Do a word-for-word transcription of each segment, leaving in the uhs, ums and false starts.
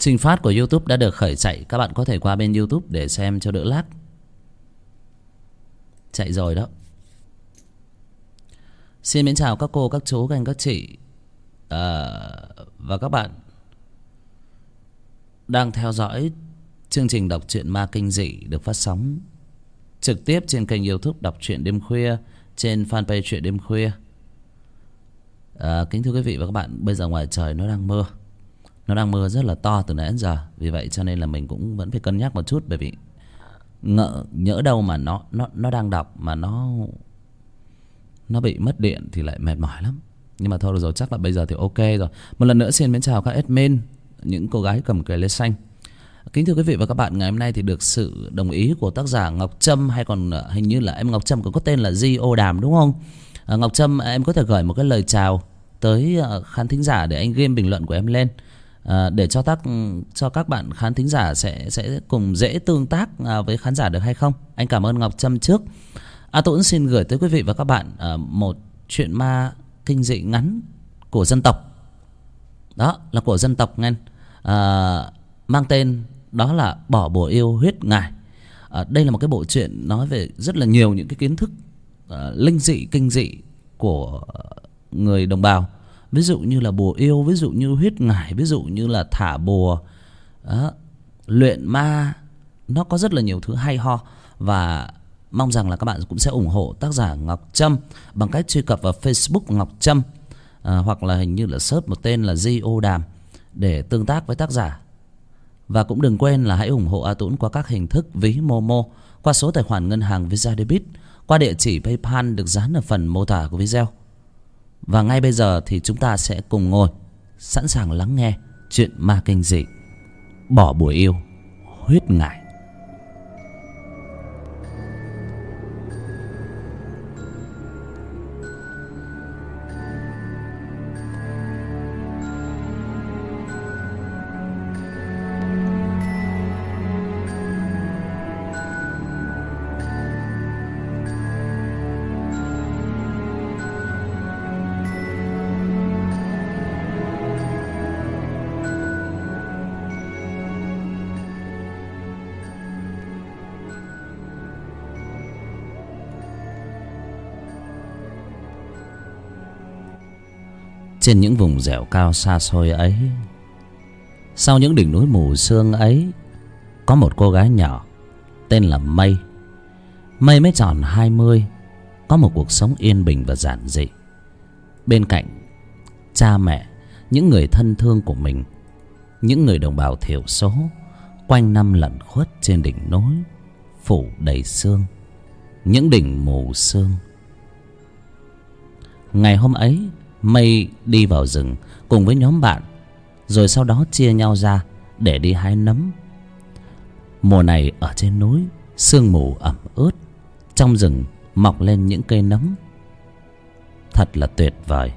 Trình phát của YouTube đã được khởi chạy. Các bạn có thể qua bên YouTube để xem cho đỡ lag. Chạy rồi đó. Xin mến chào các cô, các chú, các anh, các chị à, và các bạn đang theo dõi chương trình đọc truyện ma kinh dị được phát sóng trực tiếp trên kênh YouTube Đọc Truyện Đêm Khuya, trên fanpage Truyện Đêm Khuya. à, Kính thưa quý vị và các bạn, bây giờ ngoài trời nó đang mưa. Nó đang mưa rất là to từ nãy đến giờ. Vì vậy cho nên là mình cũng vẫn phải cân nhắc một chút. Bởi vì ngỡ, nhỡ đâu mà nó, nó, nó đang đọc mà nó Nó bị mất điện thì lại mệt mỏi lắm. Nhưng mà thôi được rồi, chắc là bây giờ thì ok rồi. Một lần nữa xin mến chào các admin, những cô gái cầm cờ lê xanh. Kính thưa quý vị và các bạn, ngày hôm nay thì được sự đồng ý của tác giả Ngọc Trâm, hay còn hình như là em Ngọc Trâm cũng có tên là Di Ô Đàm đúng không? à, Ngọc Trâm, em có thể gửi một cái lời chào tới khán thính giả để anh ghim bình luận của em lên, à, để cho tác cho các bạn khán thính giả sẽ sẽ cùng dễ tương tác à, với khán giả được hay không? Anh cảm ơn Ngọc Trâm trước. A Tuấn xin gửi tới quý vị và các bạn à, một chuyện ma kinh dị ngắn của dân tộc. Đó là của dân tộc nghe, à, mang tên đó là Bỏ Bùa Yêu Huyết Ngải. à, Đây là một cái bộ truyện nói về rất là nhiều những cái kiến thức à, linh dị, kinh dị của người đồng bào. Ví dụ như là bùa yêu, ví dụ như huyết ngải, ví dụ như là thả bùa, đó, luyện ma. Nó có rất là nhiều thứ hay ho. Và mong rằng là các bạn cũng sẽ ủng hộ tác giả Ngọc Trâm bằng cách truy cập vào Facebook Ngọc Trâm, à, hoặc là hình như là search một tên là Di Ô Đàm để tương tác với tác giả. Và cũng đừng quên là hãy ủng hộ A Tuấn qua các hình thức ví Momo, qua số tài khoản ngân hàng Visa Debit, qua địa chỉ PayPal được dán ở phần mô tả của video. Và ngay bây giờ thì chúng ta sẽ cùng ngồi sẵn sàng lắng nghe chuyện ma kinh dị Bỏ Bùa Yêu Huyết Ngải. Trên những vùng dẻo cao xa xôi ấy, sau những đỉnh núi mù sương ấy, có một cô gái nhỏ tên là Mây. Mây mới tròn hai mươi, có một cuộc sống yên bình và giản dị. Bên cạnh cha mẹ, những người thân thương của mình, những người đồng bào thiểu số, quanh năm lẩn khuất trên đỉnh núi phủ đầy sương, những đỉnh mù sương. Ngày hôm ấy, Mây đi vào rừng cùng với nhóm bạn, rồi sau đó chia nhau ra để đi hái nấm. Mùa này ở trên núi, sương mù ẩm ướt, trong rừng mọc lên những cây nấm thật là tuyệt vời.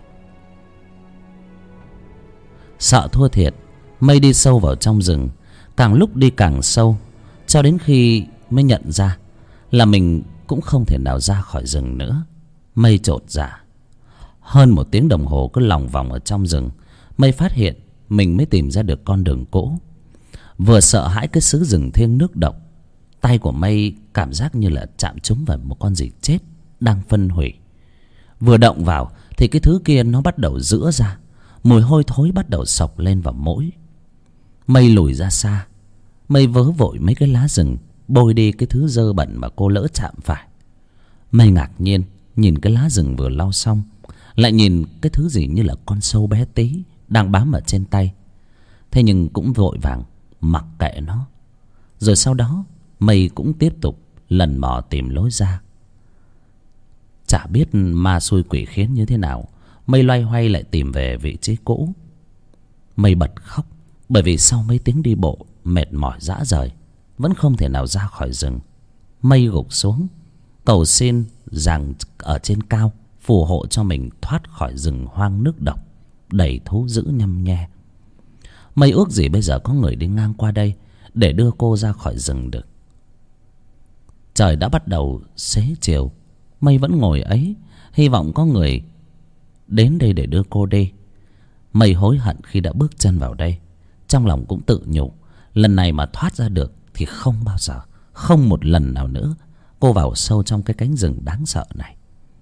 Sợ thua thiệt, Mây đi sâu vào trong rừng, càng lúc đi càng sâu, cho đến khi mới nhận ra là mình cũng không thể nào ra khỏi rừng nữa. Mây chột dạ. Hơn một tiếng đồng hồ cứ lòng vòng ở trong rừng, Mây phát hiện mình mới tìm ra được con đường cũ. Vừa sợ hãi cái xứ rừng thiêng nước độc, tay của Mây cảm giác như là chạm trúng vào một con gì chết đang phân hủy. Vừa động vào thì cái thứ kia nó bắt đầu giữa ra, mùi hôi thối bắt đầu xộc lên vào mũi. Mây lùi ra xa, Mây vớ vội mấy cái lá rừng bôi đi cái thứ dơ bẩn mà cô lỡ chạm phải. Mây ngạc nhiên nhìn cái lá rừng vừa lau xong, lại nhìn cái thứ gì như là con sâu bé tí đang bám ở trên tay. Thế nhưng cũng vội vàng mặc kệ nó. Rồi sau đó Mây cũng tiếp tục lần mò tìm lối ra. Chả biết ma xui quỷ khiến như thế nào, Mây loay hoay lại tìm về vị trí cũ. Mây bật khóc, bởi vì sau mấy tiếng đi bộ mệt mỏi rã rời, vẫn không thể nào ra khỏi rừng. Mây gục xuống cầu xin rằng ở trên cao phù hộ cho mình thoát khỏi rừng hoang nước độc đầy thú dữ nhăm nhe. Mây ước gì bây giờ có người đi ngang qua đây để đưa cô ra khỏi rừng được. Trời đã bắt đầu xế chiều, Mây vẫn ngồi ấy, hy vọng có người đến đây để đưa cô đi. Mây hối hận khi đã bước chân vào đây, Trong lòng cũng tự nhủ, lần này mà thoát ra được thì không bao giờ, không một lần nào nữa cô vào sâu trong cái cánh rừng đáng sợ này.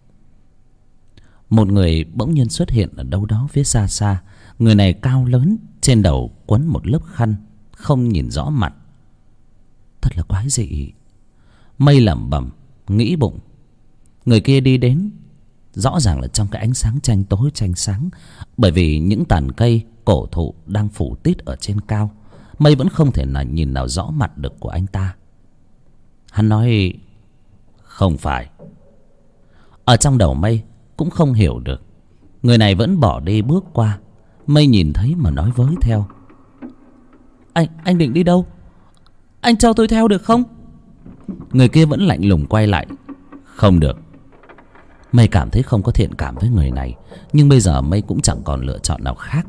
Một người bỗng nhiên xuất hiện ở đâu đó phía xa xa. Người này cao lớn, trên đầu quấn một lớp khăn, không nhìn rõ mặt. Thật là quái dị. Mây lẩm bẩm nghĩ bụng. Người kia đi đến rõ ràng là trong cái ánh sáng tranh tối tranh sáng, bởi vì những tàn cây cổ thụ đang phủ tít ở trên cao. Mây vẫn không thể nào nhìn nào rõ mặt được của anh ta. Hắn nói không phải. Ở trong đầu Mây cũng không hiểu được. Người này vẫn bỏ đi bước qua. Mây nhìn thấy mà nói với theo. Anh, anh định đi đâu? Anh cho tôi theo được không? Người kia vẫn lạnh lùng quay lại. Không được. Mây cảm thấy không có thiện cảm với người này, nhưng bây giờ Mây cũng chẳng còn lựa chọn nào khác.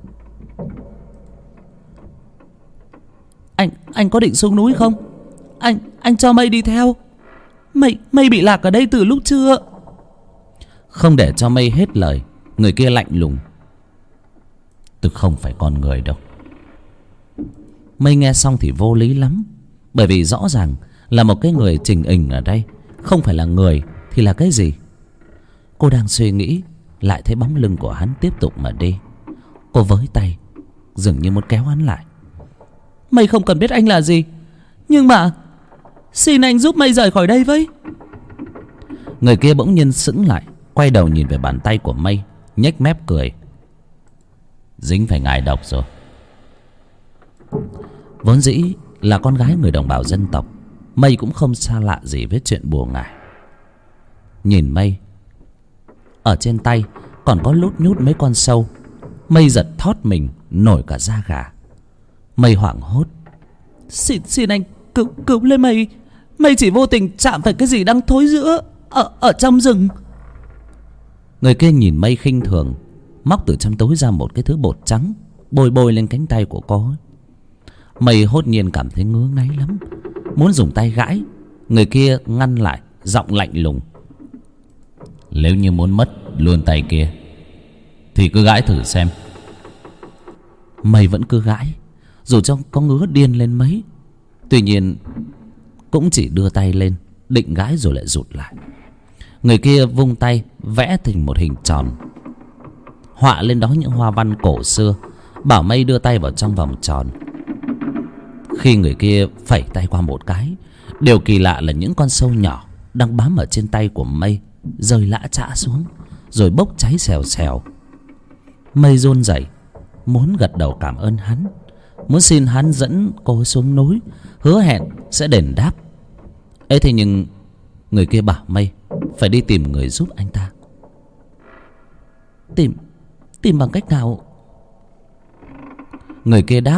Anh, anh có định xuống núi không? Anh, anh cho Mây đi theo. Mây, Mây bị lạc ở đây từ lúc trưa. Không để cho Mây hết lời, người kia lạnh lùng. Tôi không phải con người đâu. Mây nghe xong thì vô lý lắm, bởi vì rõ ràng là một cái người trình hình ở đây. Không phải là người thì là cái gì? Cô đang suy nghĩ, lại thấy bóng lưng của hắn tiếp tục mà đi. Cô với tay dường như muốn kéo hắn lại. Mây không cần biết anh là gì, nhưng mà xin anh giúp Mây rời khỏi đây với. Người kia bỗng nhiên sững lại, quay đầu nhìn về bàn tay của Mây, nhếch mép cười. Dính phải ngài độc rồi. Vốn dĩ là con gái người đồng bào dân tộc, Mây cũng không xa lạ gì với chuyện bùa ngải. Nhìn Mây, ở trên tay còn có lút nhút mấy con sâu. Mây giật thót mình nổi cả da gà. Mây hoảng hốt. Xin, xin anh cứu, cứu lên Mây. Mây chỉ vô tình chạm phải cái gì đang thối rữa ở, ở trong rừng. Người kia nhìn Mây khinh thường, móc từ trong túi ra một cái thứ bột trắng, bôi bôi lên cánh tay của cô. Mây hốt nhiên cảm thấy ngứa ngáy lắm, muốn dùng tay gãi. Người kia ngăn lại, giọng lạnh lùng. Nếu như muốn mất luôn tay kia thì cứ gãi thử xem. Mây vẫn cứ gãi, dù cho có ngứa điên lên mấy. Tuy nhiên cũng chỉ đưa tay lên định gãi rồi lại rụt lại. Người kia vung tay vẽ thành một hình tròn, họa lên đó những hoa văn cổ xưa, bảo Mây đưa tay vào trong vòng tròn. Khi người kia phẩy tay qua một cái, điều kỳ lạ là những con sâu nhỏ đang bám ở trên tay của Mây rơi lã chã xuống, rồi bốc cháy xèo xèo. Mây run rẩy, muốn gật đầu cảm ơn hắn, muốn xin hắn dẫn cô xuống núi, hứa hẹn sẽ đền đáp. Ấy thế nhưng người kia bảo Mây phải đi tìm người giúp anh ta. Tìm, tìm bằng cách nào? Người kia đáp.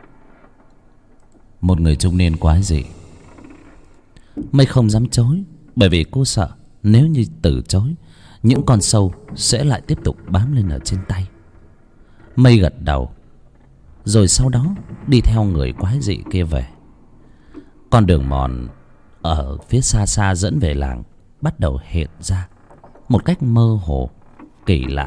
Một người trung niên quái dị. Mây không dám chối, bởi vì cô sợ nếu như từ chối, những con sâu sẽ lại tiếp tục bám lên ở trên tay. Mây gật đầu, rồi sau đó đi theo người quái dị kia về. Con đường mòn ở phía xa xa dẫn về làng bắt đầu hiện ra một cách mơ hồ, kỳ lạ.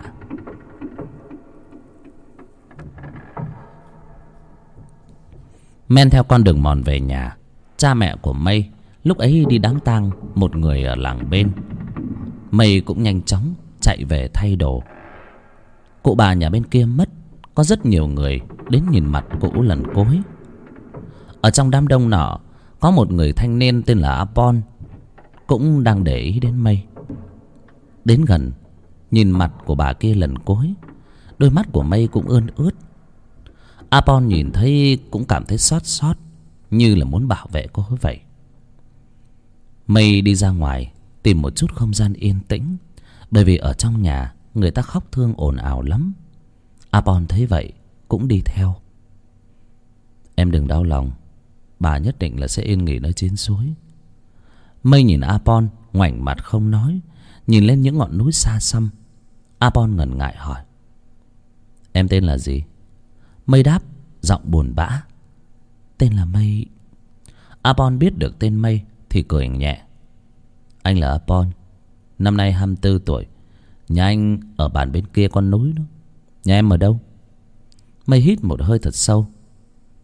Men theo con đường mòn về nhà, cha mẹ của Mây lúc ấy đi đám tang một người ở làng bên. Mây cũng nhanh chóng chạy về thay đồ. Cụ bà nhà bên kia mất, có rất nhiều người đến nhìn mặt cụ lần cuối. Ở trong đám đông nọ có một người thanh niên tên là Apon, cũng đang để ý đến Mây. Đến gần nhìn mặt của bà kia lần cuối, đôi mắt của Mây cũng ươn ướt. Apon nhìn thấy cũng cảm thấy xót xót, như là muốn bảo vệ cô ấy vậy. Mây đi ra ngoài tìm một chút không gian yên tĩnh, bởi vì ở trong nhà người ta khóc thương ồn ào lắm. Apon thấy vậy cũng đi theo. Em đừng đau lòng, bà nhất định là sẽ yên nghỉ nơi trên suối. Mây nhìn Apon ngoảnh mặt không nói, nhìn lên những ngọn núi xa xăm. Apon ngần ngại hỏi. Em tên là gì? Mây đáp giọng buồn bã. Tên là Mây. Apon biết được tên Mây thì cười nhẹ. Anh là Apon, năm nay hai mươi tư tuổi. Nhà anh ở bàn bên kia con núi đó. Nhà em ở đâu? Mây hít một hơi thật sâu,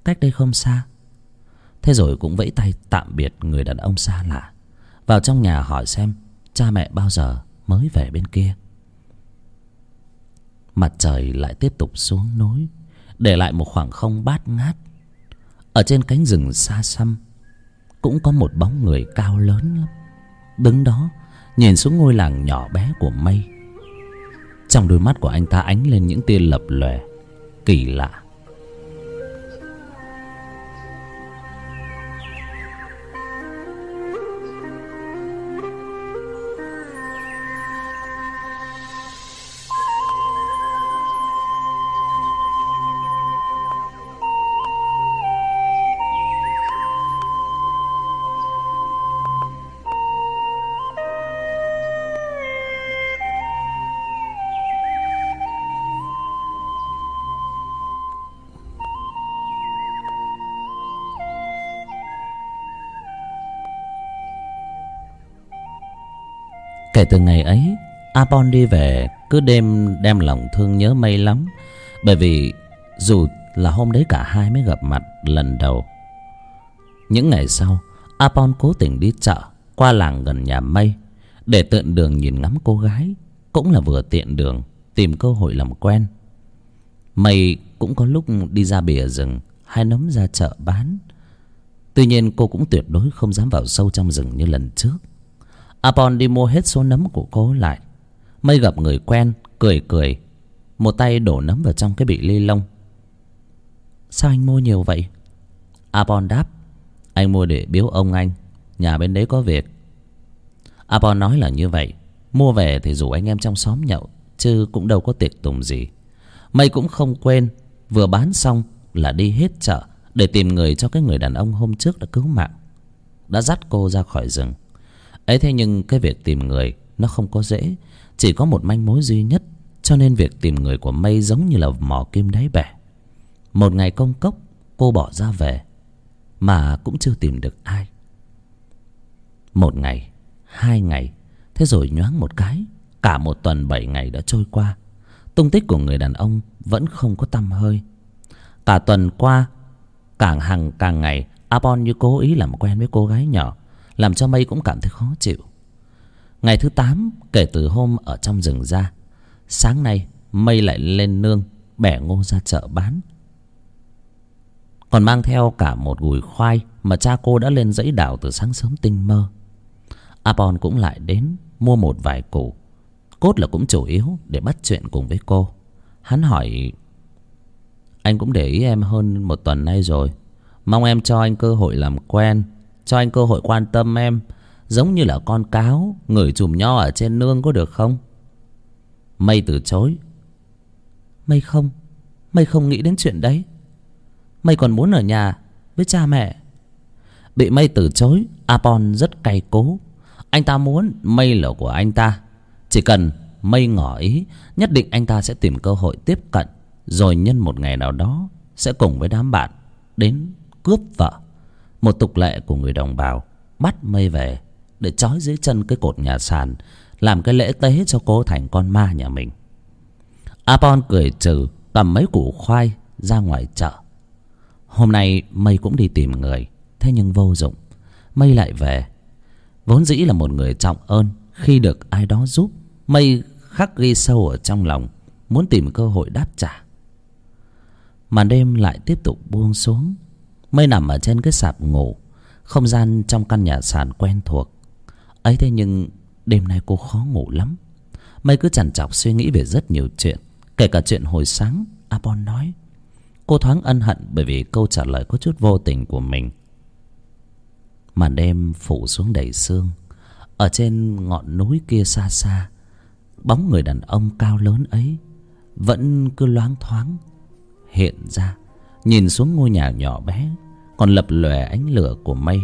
cách đây không xa. Thế rồi cũng vẫy tay tạm biệt người đàn ông xa lạ, vào trong nhà hỏi xem cha mẹ bao giờ mới về bên kia. Mặt trời lại tiếp tục xuống núi, để lại một khoảng không bát ngát. Ở trên cánh rừng xa xăm cũng có một bóng người cao lớn lắm, đứng đó nhìn xuống ngôi làng nhỏ bé của Mây. Trong đôi mắt của anh ta ánh lên những tia lập lòe kỳ lạ. Kể từ ngày ấy, Apon đi về cứ đêm đem lòng thương nhớ Mây lắm. Bởi vì dù là hôm đấy cả hai mới gặp mặt lần đầu. Những ngày sau, Apon cố tình đi chợ qua làng gần nhà Mây, để tiện đường nhìn ngắm cô gái, cũng là vừa tiện đường tìm cơ hội làm quen. Mây cũng có lúc đi ra bìa rừng hay nấm ra chợ bán. Tuy nhiên cô cũng tuyệt đối không dám vào sâu trong rừng như lần trước. Apon đi mua hết số nấm của cô lại. Mây gặp người quen, cười cười, một tay đổ nấm vào trong cái bị ly lông. Sao anh mua nhiều vậy? Apon đáp, anh mua để biếu ông anh, nhà bên đấy có việc. Apon nói là như vậy, mua về thì rủ anh em trong xóm nhậu, chứ cũng đâu có tiệc tùng gì. Mây cũng không quên, vừa bán xong là đi hết chợ để tìm người cho cái người đàn ông hôm trước đã cứu mạng, đã dắt cô ra khỏi rừng. Ấy thế nhưng cái việc tìm người nó không có dễ, chỉ có một manh mối duy nhất, cho nên việc tìm người của Mây giống như là mò kim đáy bể. Một ngày công cốc cô bỏ ra về mà cũng chưa tìm được ai. Một ngày, hai ngày, thế rồi nhoáng một cái, cả một tuần bảy ngày đã trôi qua. Tung tích của người đàn ông vẫn không có tăm hơi. Cả tuần qua, càng hàng càng ngày, Apon như cố ý làm quen với cô gái nhỏ, làm cho Mây cũng cảm thấy khó chịu. Ngày thứ tám kể từ hôm ở trong rừng ra, sáng nay Mây lại lên nương bẻ ngô ra chợ bán, còn mang theo cả một gùi khoai mà cha cô đã lên dãy đào từ sáng sớm tinh mơ. Apon cũng lại đến mua một vài củ, cốt là cũng chủ yếu để bắt chuyện cùng với cô. Hắn hỏi, anh cũng để ý em hơn một tuần nay rồi, mong em cho anh cơ hội làm quen, cho anh cơ hội quan tâm em, giống như là con cáo ngửi chùm nho ở trên nương, có được không? Mây từ chối. Mây không Mây không nghĩ đến chuyện đấy. Mây còn muốn ở nhà với cha mẹ. Bị Mây từ chối, Apon rất cay cú. Anh ta muốn Mây là của anh ta, chỉ cần Mây ngỏ ý, nhất định anh ta sẽ tìm cơ hội tiếp cận, rồi nhân một ngày nào đó sẽ cùng với đám bạn đến cướp vợ. Một tục lệ của người đồng bào, bắt Mây về để trói dưới chân cái cột nhà sàn, làm cái lễ tế cho cô thành con ma nhà mình. Apon cười trừ, cầm mấy củ khoai ra ngoài chợ. Hôm nay Mây cũng đi tìm người, thế nhưng vô dụng. Mây lại về. Vốn dĩ là một người trọng ơn, khi được ai đó giúp, Mây khắc ghi sâu ở trong lòng, muốn tìm cơ hội đáp trả. Màn đêm lại tiếp tục buông xuống. Mây nằm ở trên cái sạp ngủ, không gian trong căn nhà sàn quen thuộc. Ấy thế nhưng đêm nay cô khó ngủ lắm. Mây cứ trằn trọc suy nghĩ về rất nhiều chuyện, kể cả chuyện hồi sáng Apon nói. Cô thoáng ân hận bởi vì câu trả lời có chút vô tình của mình. Màn đêm phủ xuống đầy sương. Ở trên ngọn núi kia xa xa, bóng người đàn ông cao lớn ấy vẫn cứ loáng thoáng hiện ra, nhìn xuống ngôi nhà nhỏ bé còn lập lòe ánh lửa của Mây.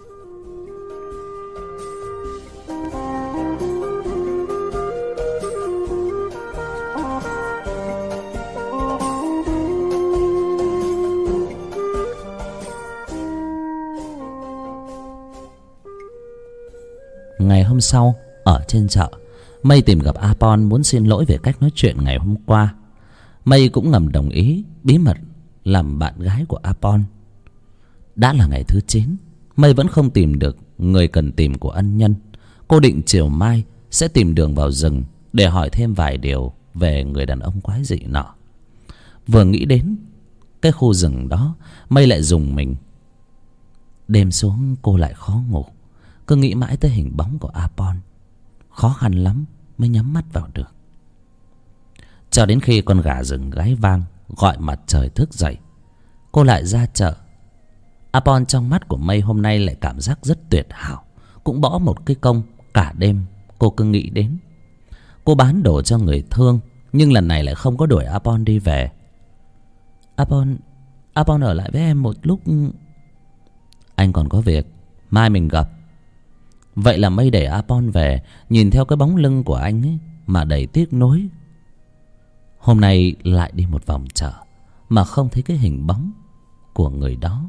Ngày hôm sau, ở trên chợ, Mây tìm gặp Apon muốn xin lỗi về cách nói chuyện ngày hôm qua. Mây cũng ngầm đồng ý bí mật làm bạn gái của Apon. Đã là ngày thứ chín, Mây vẫn không tìm được người cần tìm của ân nhân. Cô định chiều mai sẽ tìm đường vào rừng để hỏi thêm vài điều về người đàn ông quái dị nọ. Vừa nghĩ đến cái khu rừng đó, Mây lại rùng mình. Đêm xuống cô lại khó ngủ, cứ nghĩ mãi tới hình bóng của Apon. Khó khăn lắm mới nhắm mắt vào được. Cho đến khi con gà rừng gáy vang gọi mặt trời thức dậy, cô lại ra chợ. Apon trong mắt của Mây hôm nay lại cảm giác rất tuyệt hảo. Cũng bỏ một cái công cả đêm cô cứ nghĩ đến. Cô bán đồ cho người thương, nhưng lần này lại không có đuổi Apon đi về. Apon, Apon ở lại với em một lúc. Anh còn có việc, mai mình gặp. Vậy là Mây để Apon về, nhìn theo cái bóng lưng của anh ấy mà đầy tiếc nuối. Hôm nay lại đi một vòng chợ mà không thấy cái hình bóng của người đó.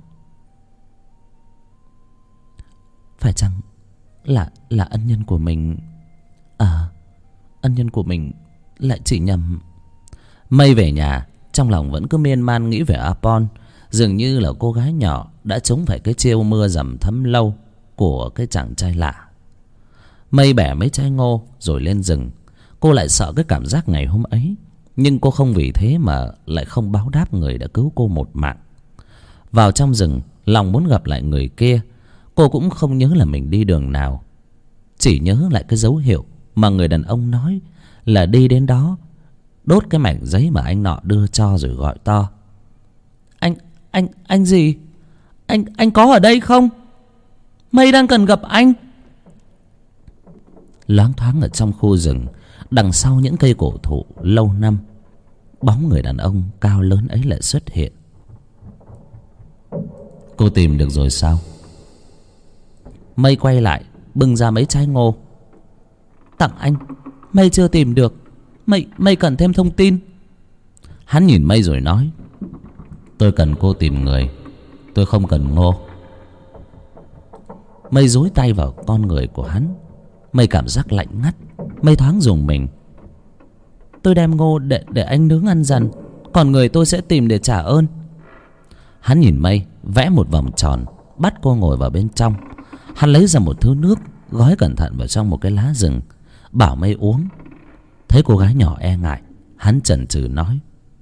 Phải chăng là là ân nhân của mình? À, ân nhân của mình lại chỉ nhầm. Mây về nhà, trong lòng vẫn cứ miên man nghĩ về Apon. Dường như là cô gái nhỏ đã trúng phải cái chiêu mưa dầm thấm lâu của cái chàng trai lạ. Mây bẻ mấy trái ngô rồi lên rừng. Cô lại sợ cái cảm giác ngày hôm ấy, nhưng cô không vì thế mà lại không báo đáp người đã cứu cô một mạng. Vào trong rừng, lòng muốn gặp lại người kia. Cô cũng không nhớ là mình đi đường nào, chỉ nhớ lại cái dấu hiệu mà người đàn ông nói là đi đến đó, đốt cái mảnh giấy mà anh nọ đưa cho rồi gọi to. Anh, anh, anh gì? Anh, anh có ở đây không? Mây đang cần gặp anh. Loáng thoáng ở trong khu rừng, đằng sau những cây cổ thụ lâu năm, bóng người đàn ông cao lớn ấy lại xuất hiện. Cô tìm được rồi sao? Mây quay lại bưng ra mấy trái ngô. Tặng anh, Mây chưa tìm được. Mây, Mây cần thêm thông tin. Hắn nhìn Mây rồi nói, tôi cần cô tìm người, tôi không cần ngô. Mây dúi tay vào con người của hắn. Mây cảm giác lạnh ngắt. Mây thoáng rùng mình. Tôi đem ngô để, để anh nướng ăn dần, còn người tôi sẽ tìm để trả ơn. Hắn nhìn Mây, vẽ một vòng tròn, bắt cô ngồi vào bên trong. Hắn lấy ra một thứ nước, gói cẩn thận vào trong một cái lá rừng, bảo Mây uống. Thấy cô gái nhỏ e ngại, hắn chần chừ nói,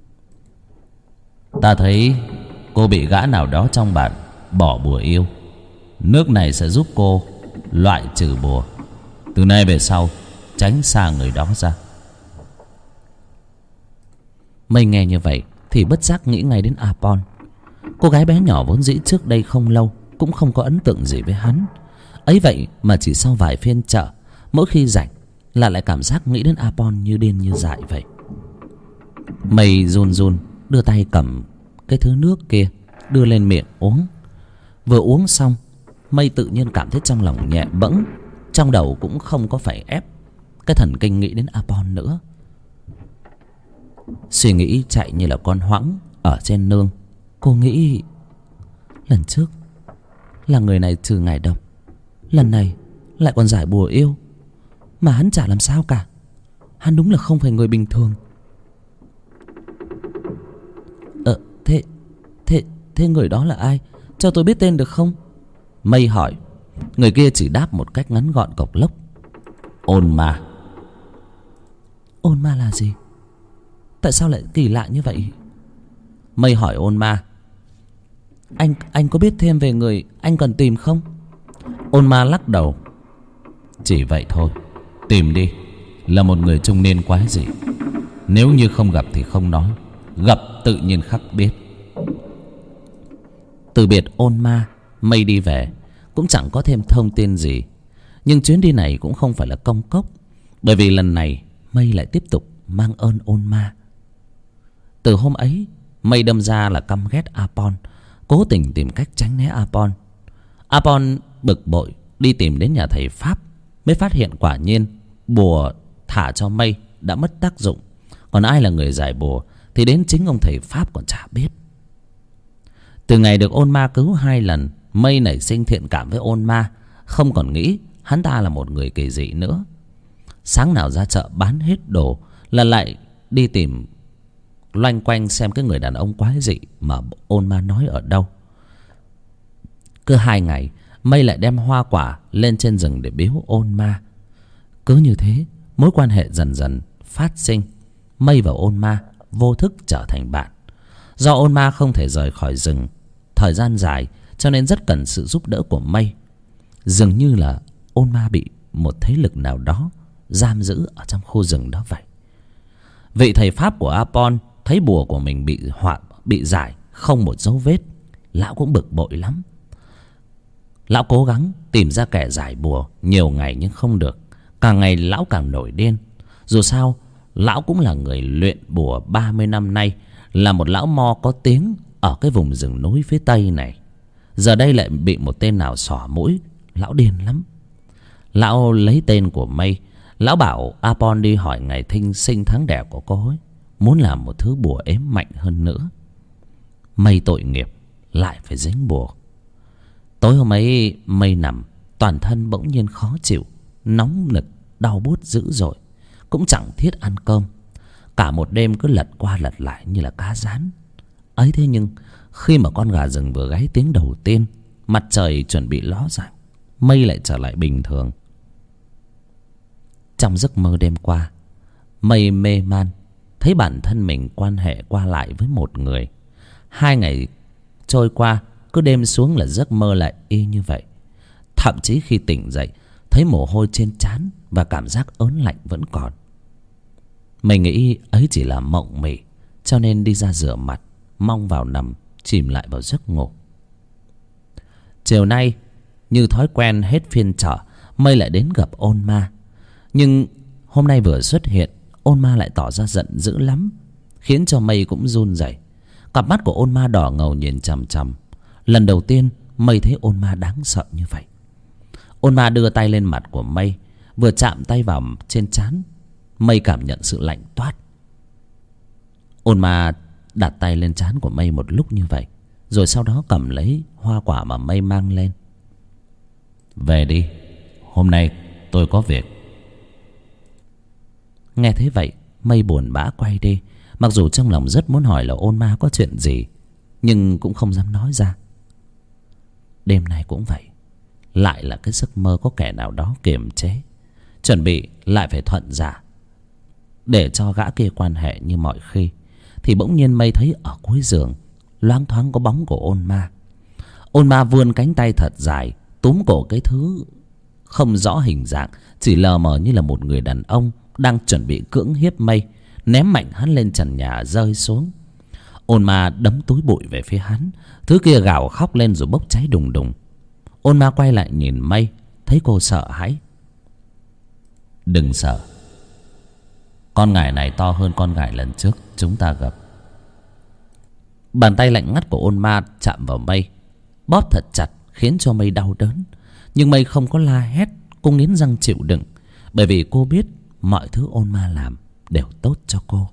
ta thấy cô bị gã nào đó trong bạn bỏ bùa yêu. Nước này sẽ giúp cô loại trừ bùa. Từ nay về sau tránh xa người đó ra. Mây nghe như vậy thì bất giác nghĩ ngay đến Apon. Cô gái bé nhỏ vốn dĩ trước đây không lâu cũng không có ấn tượng gì với hắn. Ấy vậy mà chỉ sau vài phiên chợ, mỗi khi rảnh là lại cảm giác nghĩ đến Apon như điên như dại vậy. Mây run run đưa tay cầm cái thứ nước kia, đưa lên miệng uống. Vừa uống xong, Mây tự nhiên cảm thấy trong lòng nhẹ bẫng. Trong đầu cũng không có phải ép cái thần kinh nghĩ đến Apon nữa. Suy nghĩ chạy như là con hoãng ở trên nương. Cô nghĩ, lần trước là người này trừ ngải độc, lần này lại còn giải bùa yêu, mà hắn chả làm sao cả. Hắn đúng là không phải người bình thường. Ờ, thế, thế, thế người đó là ai? Cho tôi biết tên được không? Mây hỏi. Người kia chỉ đáp một cách ngắn gọn cộc lốc. Ôn ma. Ôn ma là gì? Tại sao lại kỳ lạ như vậy? Mây hỏi ôn ma. Anh, anh có biết thêm về người anh cần tìm không? Ôn ma lắc đầu. Chỉ vậy thôi. Tìm đi. Là một người trung niên quái dị. Nếu như không gặp thì không nói, gặp tự nhiên khắc biết. Từ biệt ôn ma, Mây đi về. Cũng chẳng có thêm thông tin gì. Nhưng chuyến đi này cũng không phải là công cốc, bởi vì lần này Mây lại tiếp tục mang ơn ôn ma. Từ hôm ấy, Mây đâm ra là căm ghét Apon, cố tình tìm cách tránh né Apon. Apon bực bội đi tìm đến nhà thầy Pháp, mới phát hiện quả nhiên bùa thả cho Mây đã mất tác dụng. Còn ai là người giải bùa thì đến chính ông thầy Pháp còn chả biết. Từ ngày được ôn ma cứu hai lần, Mây nảy sinh thiện cảm với ôn ma, không còn nghĩ hắn ta là một người kỳ dị nữa. Sáng nào ra chợ bán hết đồ là lại đi tìm loanh quanh xem cái người đàn ông quái dị mà ôn ma nói ở đâu. Cứ hai ngày Mây lại đem hoa quả lên trên rừng để biếu ôn ma. Cứ như thế mối quan hệ dần dần phát sinh. Mây và ôn ma vô thức trở thành bạn. Do ôn ma không thể rời khỏi rừng thời gian dài, cho nên rất cần sự giúp đỡ của Mây. Dường như là ôn ma bị một thế lực nào đó giam giữ ở trong khu rừng đó vậy. Vị thầy pháp của Apon thấy bùa của mình bị họa bị giải không một dấu vết, lão cũng bực bội lắm. Lão cố gắng tìm ra kẻ giải bùa nhiều ngày nhưng không được. Càng ngày lão càng nổi điên. Dù sao lão cũng là người luyện bùa ba mươi năm nay, là một lão mo có tiếng ở cái vùng rừng núi phía tây này. Giờ đây lại bị một tên nào xỏ mũi, lão điên lắm. Lão lấy tên của Mây. Lão bảo Apon đi hỏi ngày thinh sinh tháng đẻ của cô ấy, muốn làm một thứ bùa ếm mạnh hơn nữa. Mây tội nghiệp lại phải dính bùa. Tối hôm ấy Mây nằm, toàn thân bỗng nhiên khó chịu, nóng nực, đau buốt dữ dội, cũng chẳng thiết ăn cơm. Cả một đêm cứ lật qua lật lại như là cá rán. Ấy thế nhưng khi mà con gà rừng vừa gáy tiếng đầu tiên, mặt trời chuẩn bị ló dạng, Mây lại trở lại bình thường. Trong giấc mơ đêm qua, Mây mê man thấy bản thân mình quan hệ qua lại với một người. Hai ngày trôi qua, cứ đêm xuống là giấc mơ lại y như vậy. Thậm chí khi tỉnh dậy, thấy mồ hôi trên trán và cảm giác ớn lạnh vẫn còn. Mình nghĩ ấy chỉ là mộng mị, cho nên đi ra rửa mặt, mong vào nằm chìm lại vào giấc ngủ. Chiều nay như thói quen hết phiên chợ, Mây lại đến gặp ôn ma. Nhưng hôm nay vừa xuất hiện, ôn ma lại tỏ ra giận dữ lắm, khiến cho Mây cũng run rẩy. Cặp mắt của ôn ma đỏ ngầu nhìn chằm chằm. Lần đầu tiên Mây thấy ôn ma đáng sợ như vậy. Ôn ma đưa tay lên mặt của Mây, vừa chạm tay vào trên trán, Mây cảm nhận sự lạnh toát. Ôn ma đặt tay lên trán của Mây một lúc như vậy, rồi sau đó cầm lấy hoa quả mà Mây mang lên. Về đi, hôm nay tôi có việc. Nghe thế vậy, Mây buồn bã quay đi. Mặc dù trong lòng rất muốn hỏi là ôn ma có chuyện gì, nhưng cũng không dám nói ra. Đêm nay cũng vậy, lại là cái giấc mơ có kẻ nào đó kiềm chế, chuẩn bị lại phải thuận giả để cho gã kia quan hệ như mọi khi. Thì bỗng nhiên Mây thấy ở cuối giường loáng thoáng có bóng của ôn ma. Ôn ma vươn cánh tay thật dài, túm cổ cái thứ không rõ hình dạng, chỉ lờ mờ như là một người đàn ông đang chuẩn bị cưỡng hiếp Mây, ném mạnh hắn lên trần nhà rơi xuống. Ôn ma đấm túi bụi về phía hắn, thứ kia gào khóc lên rồi bốc cháy đùng đùng. Ôn ma quay lại nhìn Mây, thấy cô sợ hãi. Đừng sợ, con ngải này to hơn con ngải lần trước chúng ta gặp. Bàn tay lạnh ngắt của ôn ma chạm vào Mây, bóp thật chặt khiến cho Mây đau đớn. Nhưng Mây không có la hét, cô nghiến răng chịu đựng, bởi vì cô biết mọi thứ ôn ma làm đều tốt cho cô.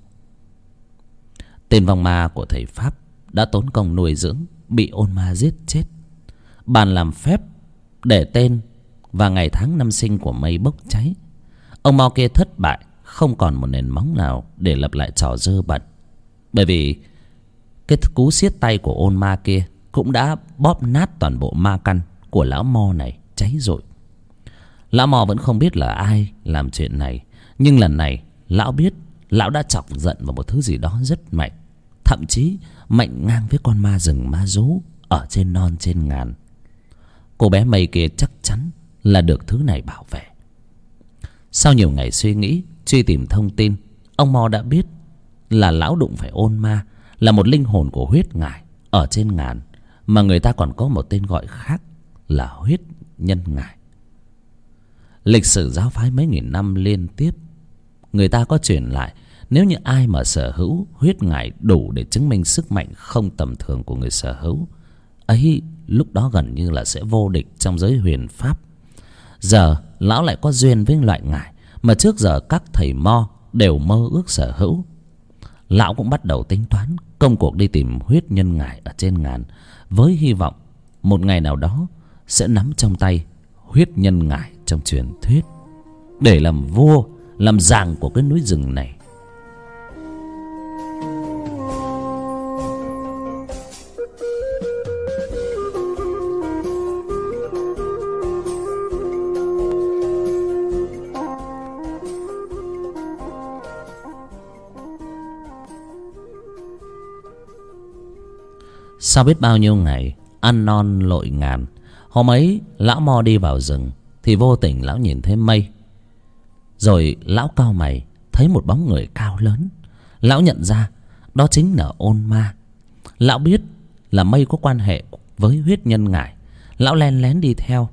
Tên vong ma của thầy pháp đã tốn công nuôi dưỡng bị ôn ma giết chết. Bàn làm phép để tên và ngày tháng năm sinh của Mây bốc cháy. Ông mo kia thất bại, không còn một nền móng nào để lập lại trò dơ bẩn, bởi vì cái cú siết tay của ôn ma kia cũng đã bóp nát toàn bộ ma căn của lão mo này cháy rồi. Lão mo vẫn không biết là ai làm chuyện này, nhưng lần này lão biết lão đã chọc giận vào một thứ gì đó rất mạnh, thậm chí mạnh ngang với con ma rừng ma rú ở trên non trên ngàn. Cô bé Mây kia chắc chắn là được thứ này bảo vệ. Sau nhiều ngày suy nghĩ, truy tìm thông tin, ông mo đã biết là lão đụng phải ôn ma, là một linh hồn của huyết ngải ở trên ngàn, mà người ta còn có một tên gọi khác là huyết nhân ngải. Lịch sử giáo phái mấy nghìn năm liên tiếp, người ta có truyền lại, nếu như ai mà sở hữu huyết ngải đủ để chứng minh sức mạnh không tầm thường của người sở hữu ấy, lúc đó gần như là sẽ vô địch trong giới huyền pháp. Giờ lão lại có duyên với loại ngải mà trước giờ các thầy mo đều mơ ước sở hữu. Lão cũng bắt đầu tính toán công cuộc đi tìm huyết nhân ngải ở trên ngàn, với hy vọng một ngày nào đó sẽ nắm trong tay huyết nhân ngải trong truyền thuyết, để làm vua làm giàng của cái núi rừng này. Sau biết bao nhiêu ngày ăn non lội ngàn, hôm ấy lão Mo đi vào rừng thì vô tình lão nhìn thấy Mây. Rồi lão cau mày thấy một bóng người cao lớn. Lão nhận ra đó chính là Ôn Ma. Lão biết là Mây có quan hệ với huyết nhân ngải. Lão len lén đi theo.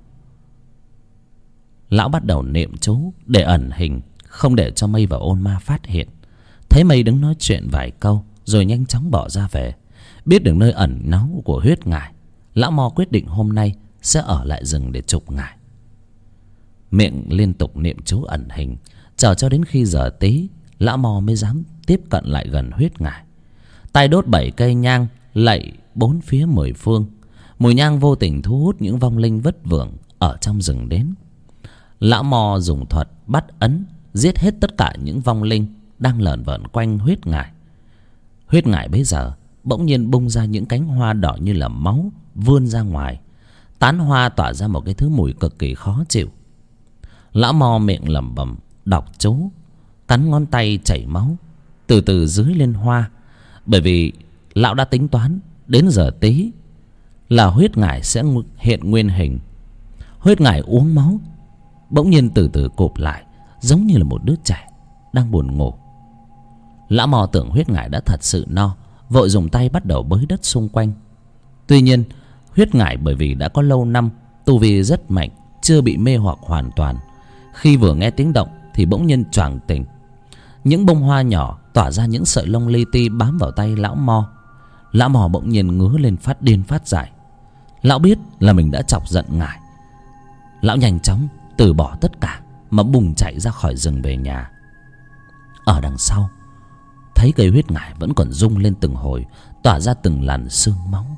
Lão bắt đầu niệm chú để ẩn hình, không để cho Mây và Ôn Ma phát hiện. Thấy Mây đứng nói chuyện vài câu rồi nhanh chóng bỏ ra về. Biết được nơi ẩn náu của huyết ngải, lão Mo quyết định hôm nay sẽ ở lại rừng để chụp ngải. Miệng liên tục niệm chú ẩn hình, chờ cho đến khi giờ tí, lão Mo mới dám tiếp cận lại gần huyết ngải. Tay đốt bảy cây nhang lạy bốn phía mười phương. Mùi nhang vô tình thu hút những vong linh vất vưởng ở trong rừng đến. Lão Mo dùng thuật bắt ấn, giết hết tất cả những vong linh đang lởn vởn quanh huyết ngải. Huyết ngải bấy giờ bỗng nhiên bung ra những cánh hoa đỏ như là máu vươn ra ngoài. Tán hoa tỏa ra một cái thứ mùi cực kỳ khó chịu. Lão Mo miệng lẩm bẩm đọc chú, cắn ngón tay chảy máu, từ từ dưới lên hoa. Bởi vì lão đã tính toán đến giờ tí là huyết ngải sẽ hiện nguyên hình. Huyết ngải uống máu, bỗng nhiên từ từ cụp lại, giống như là một đứa trẻ đang buồn ngủ. Lão Mo tưởng huyết ngải đã thật sự no, vội dùng tay bắt đầu bới đất xung quanh. Tuy nhiên huyết ngải bởi vì đã có lâu năm tu vi rất mạnh, chưa bị mê hoặc hoàn toàn. Khi vừa nghe tiếng động thì bỗng nhiên choàng tỉnh. Những bông hoa nhỏ tỏa ra những sợi lông li ti bám vào tay lão Mo. Lão Mo bỗng nhiên ngứa lên phát điên phát dại. Lão biết là mình đã chọc giận ngải. Lão nhanh chóng từ bỏ tất cả mà bùng chạy ra khỏi rừng về nhà. Ở đằng sau, thấy cây huyết ngải vẫn còn rung lên từng hồi, tỏa ra từng làn sương máu.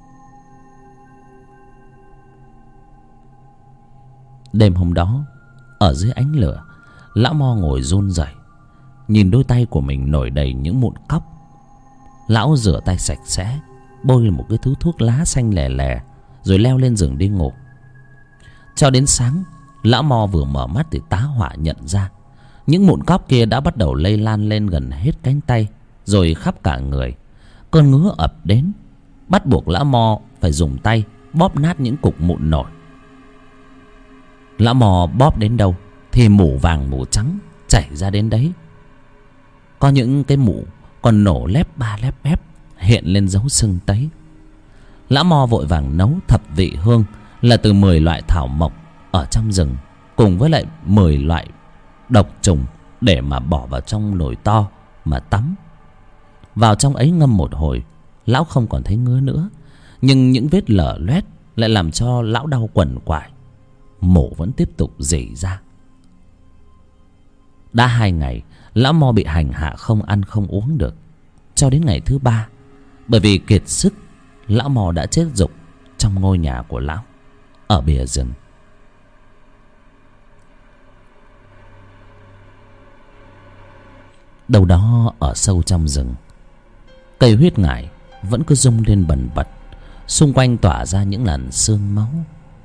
Đêm hôm đó, ở dưới ánh lửa, lão Mo ngồi run rẩy, nhìn đôi tay của mình nổi đầy những mụn cóc. Lão rửa tay sạch sẽ, bôi một cái thứ thuốc lá xanh lè lè, rồi leo lên giường đi ngủ. Cho đến sáng, lão Mo vừa mở mắt thì tá hỏa nhận ra những mụn cóc kia đã bắt đầu lây lan lên gần hết cánh tay, rồi khắp cả người. Cơn ngứa ập đến, bắt buộc lão Mo phải dùng tay bóp nát những cục mụn nổi. Lão Mo bóp đến đâu thì mủ vàng mủ trắng chảy ra đến đấy. Có những cái mủ còn nổ lép ba lép bép, hiện lên dấu sưng tấy. Lão Mo vội vàng nấu thập vị hương, là từ mười loại thảo mộc ở trong rừng, cùng với lại mười loại độc trùng, để mà bỏ vào trong nồi to mà tắm. Vào trong ấy ngâm một hồi, lão không còn thấy ngứa nữa. Nhưng những vết lở loét lại làm cho lão đau quằn quại. Mổ vẫn tiếp tục rỉ ra. Đã hai ngày, lão Mo bị hành hạ không ăn không uống được. Cho đến ngày thứ ba, bởi vì kiệt sức, lão Mo đã chết rục trong ngôi nhà của lão ở bìa rừng. Đâu đó ở sâu trong rừng, cây huyết ngải vẫn cứ rung lên bần bật, xung quanh tỏa ra những làn sương máu.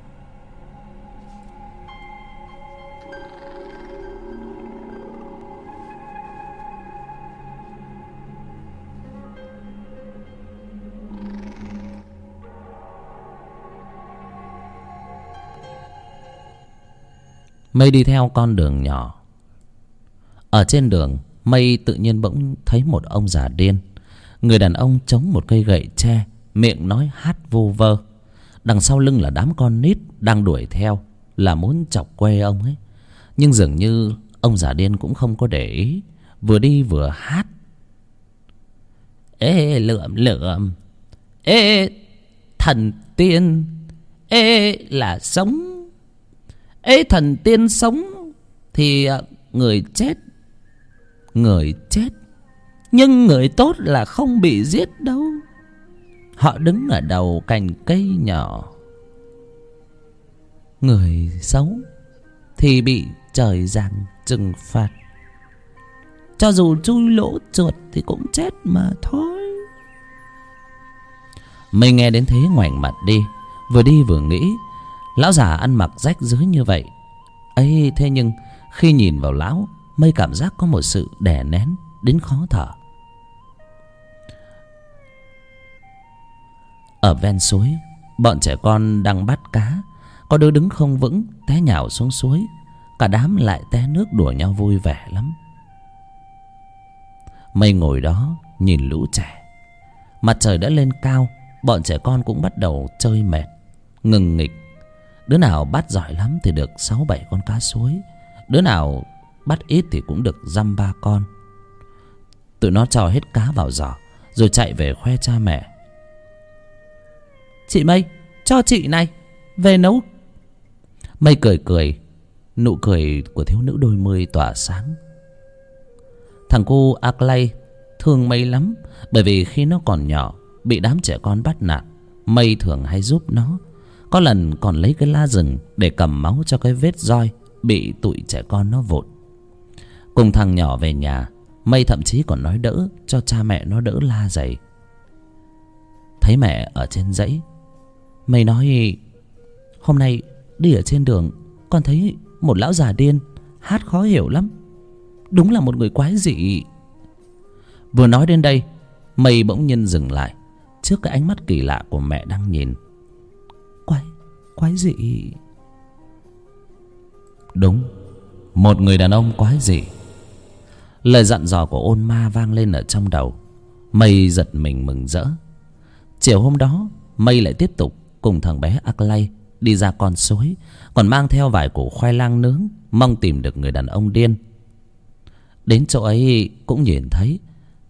Mây đi theo con đường nhỏ. Ở trên đường, Mây tự nhiên bỗng thấy một ông già điên. Người đàn ông chống một cây gậy tre, miệng nói hát vu vơ. Đằng sau lưng là đám con nít đang đuổi theo, là muốn chọc quê ông ấy. Nhưng dường như ông già điên cũng không có để ý, vừa đi vừa hát. Ê lượm lượm, ê thần tiên, ê là sống. Ê thần tiên sống thì người chết, người chết, nhưng người tốt là không bị giết đâu. Họ đứng ở đầu cành cây nhỏ. Người xấu thì bị trời giáng trừng phạt. Cho dù chui lỗ trượt thì cũng chết mà thôi. Mây nghe đến thế ngoảnh mặt đi, vừa đi vừa nghĩ, lão già ăn mặc rách rưới như vậy ấy, thế nhưng khi nhìn vào lão, Mây cảm giác có một sự đè nén đến khó thở. Ở ven suối, bọn trẻ con đang bắt cá. Có đứa đứng không vững, té nhào xuống suối. Cả đám lại té nước đùa nhau vui vẻ lắm. Mây ngồi đó nhìn lũ trẻ. Mặt trời đã lên cao, bọn trẻ con cũng bắt đầu chơi mệt, ngừng nghịch. Đứa nào bắt giỏi lắm thì được sáu bảy con cá suối. Đứa nào bắt ít thì cũng được dăm ba con. Tụi nó cho hết cá vào giỏ rồi chạy về khoe cha mẹ. Chị Mây, cho chị này, về nấu. Mây cười cười. Nụ cười của thiếu nữ đôi mươi tỏa sáng. Thằng cu Aclay thương Mây lắm. Bởi vì khi nó còn nhỏ, bị đám trẻ con bắt nạt, Mây thường hay giúp nó. Có lần còn lấy cái la rừng để cầm máu cho cái vết roi bị tụi trẻ con nó vụt. Cùng thằng nhỏ về nhà, Mây thậm chí còn nói đỡ cho cha mẹ nó đỡ la giày. Thấy mẹ ở trên dãy, Mây nói: hôm nay đi ở trên đường, con thấy một lão già điên hát khó hiểu lắm. Đúng là một người quái dị. Vừa nói đến đây, Mây bỗng nhiên dừng lại trước cái ánh mắt kỳ lạ của mẹ đang nhìn. Quái, quái dị? Đúng, một người đàn ông quái dị. Lời dặn dò của ôn ma vang lên ở trong đầu. Mây giật mình mừng rỡ. Chiều hôm đó, Mây lại tiếp tục cùng thằng bé Aclay đi ra con suối, còn mang theo vài củ khoai lang nướng, mong tìm được người đàn ông điên. Đến chỗ ấy cũng nhìn thấy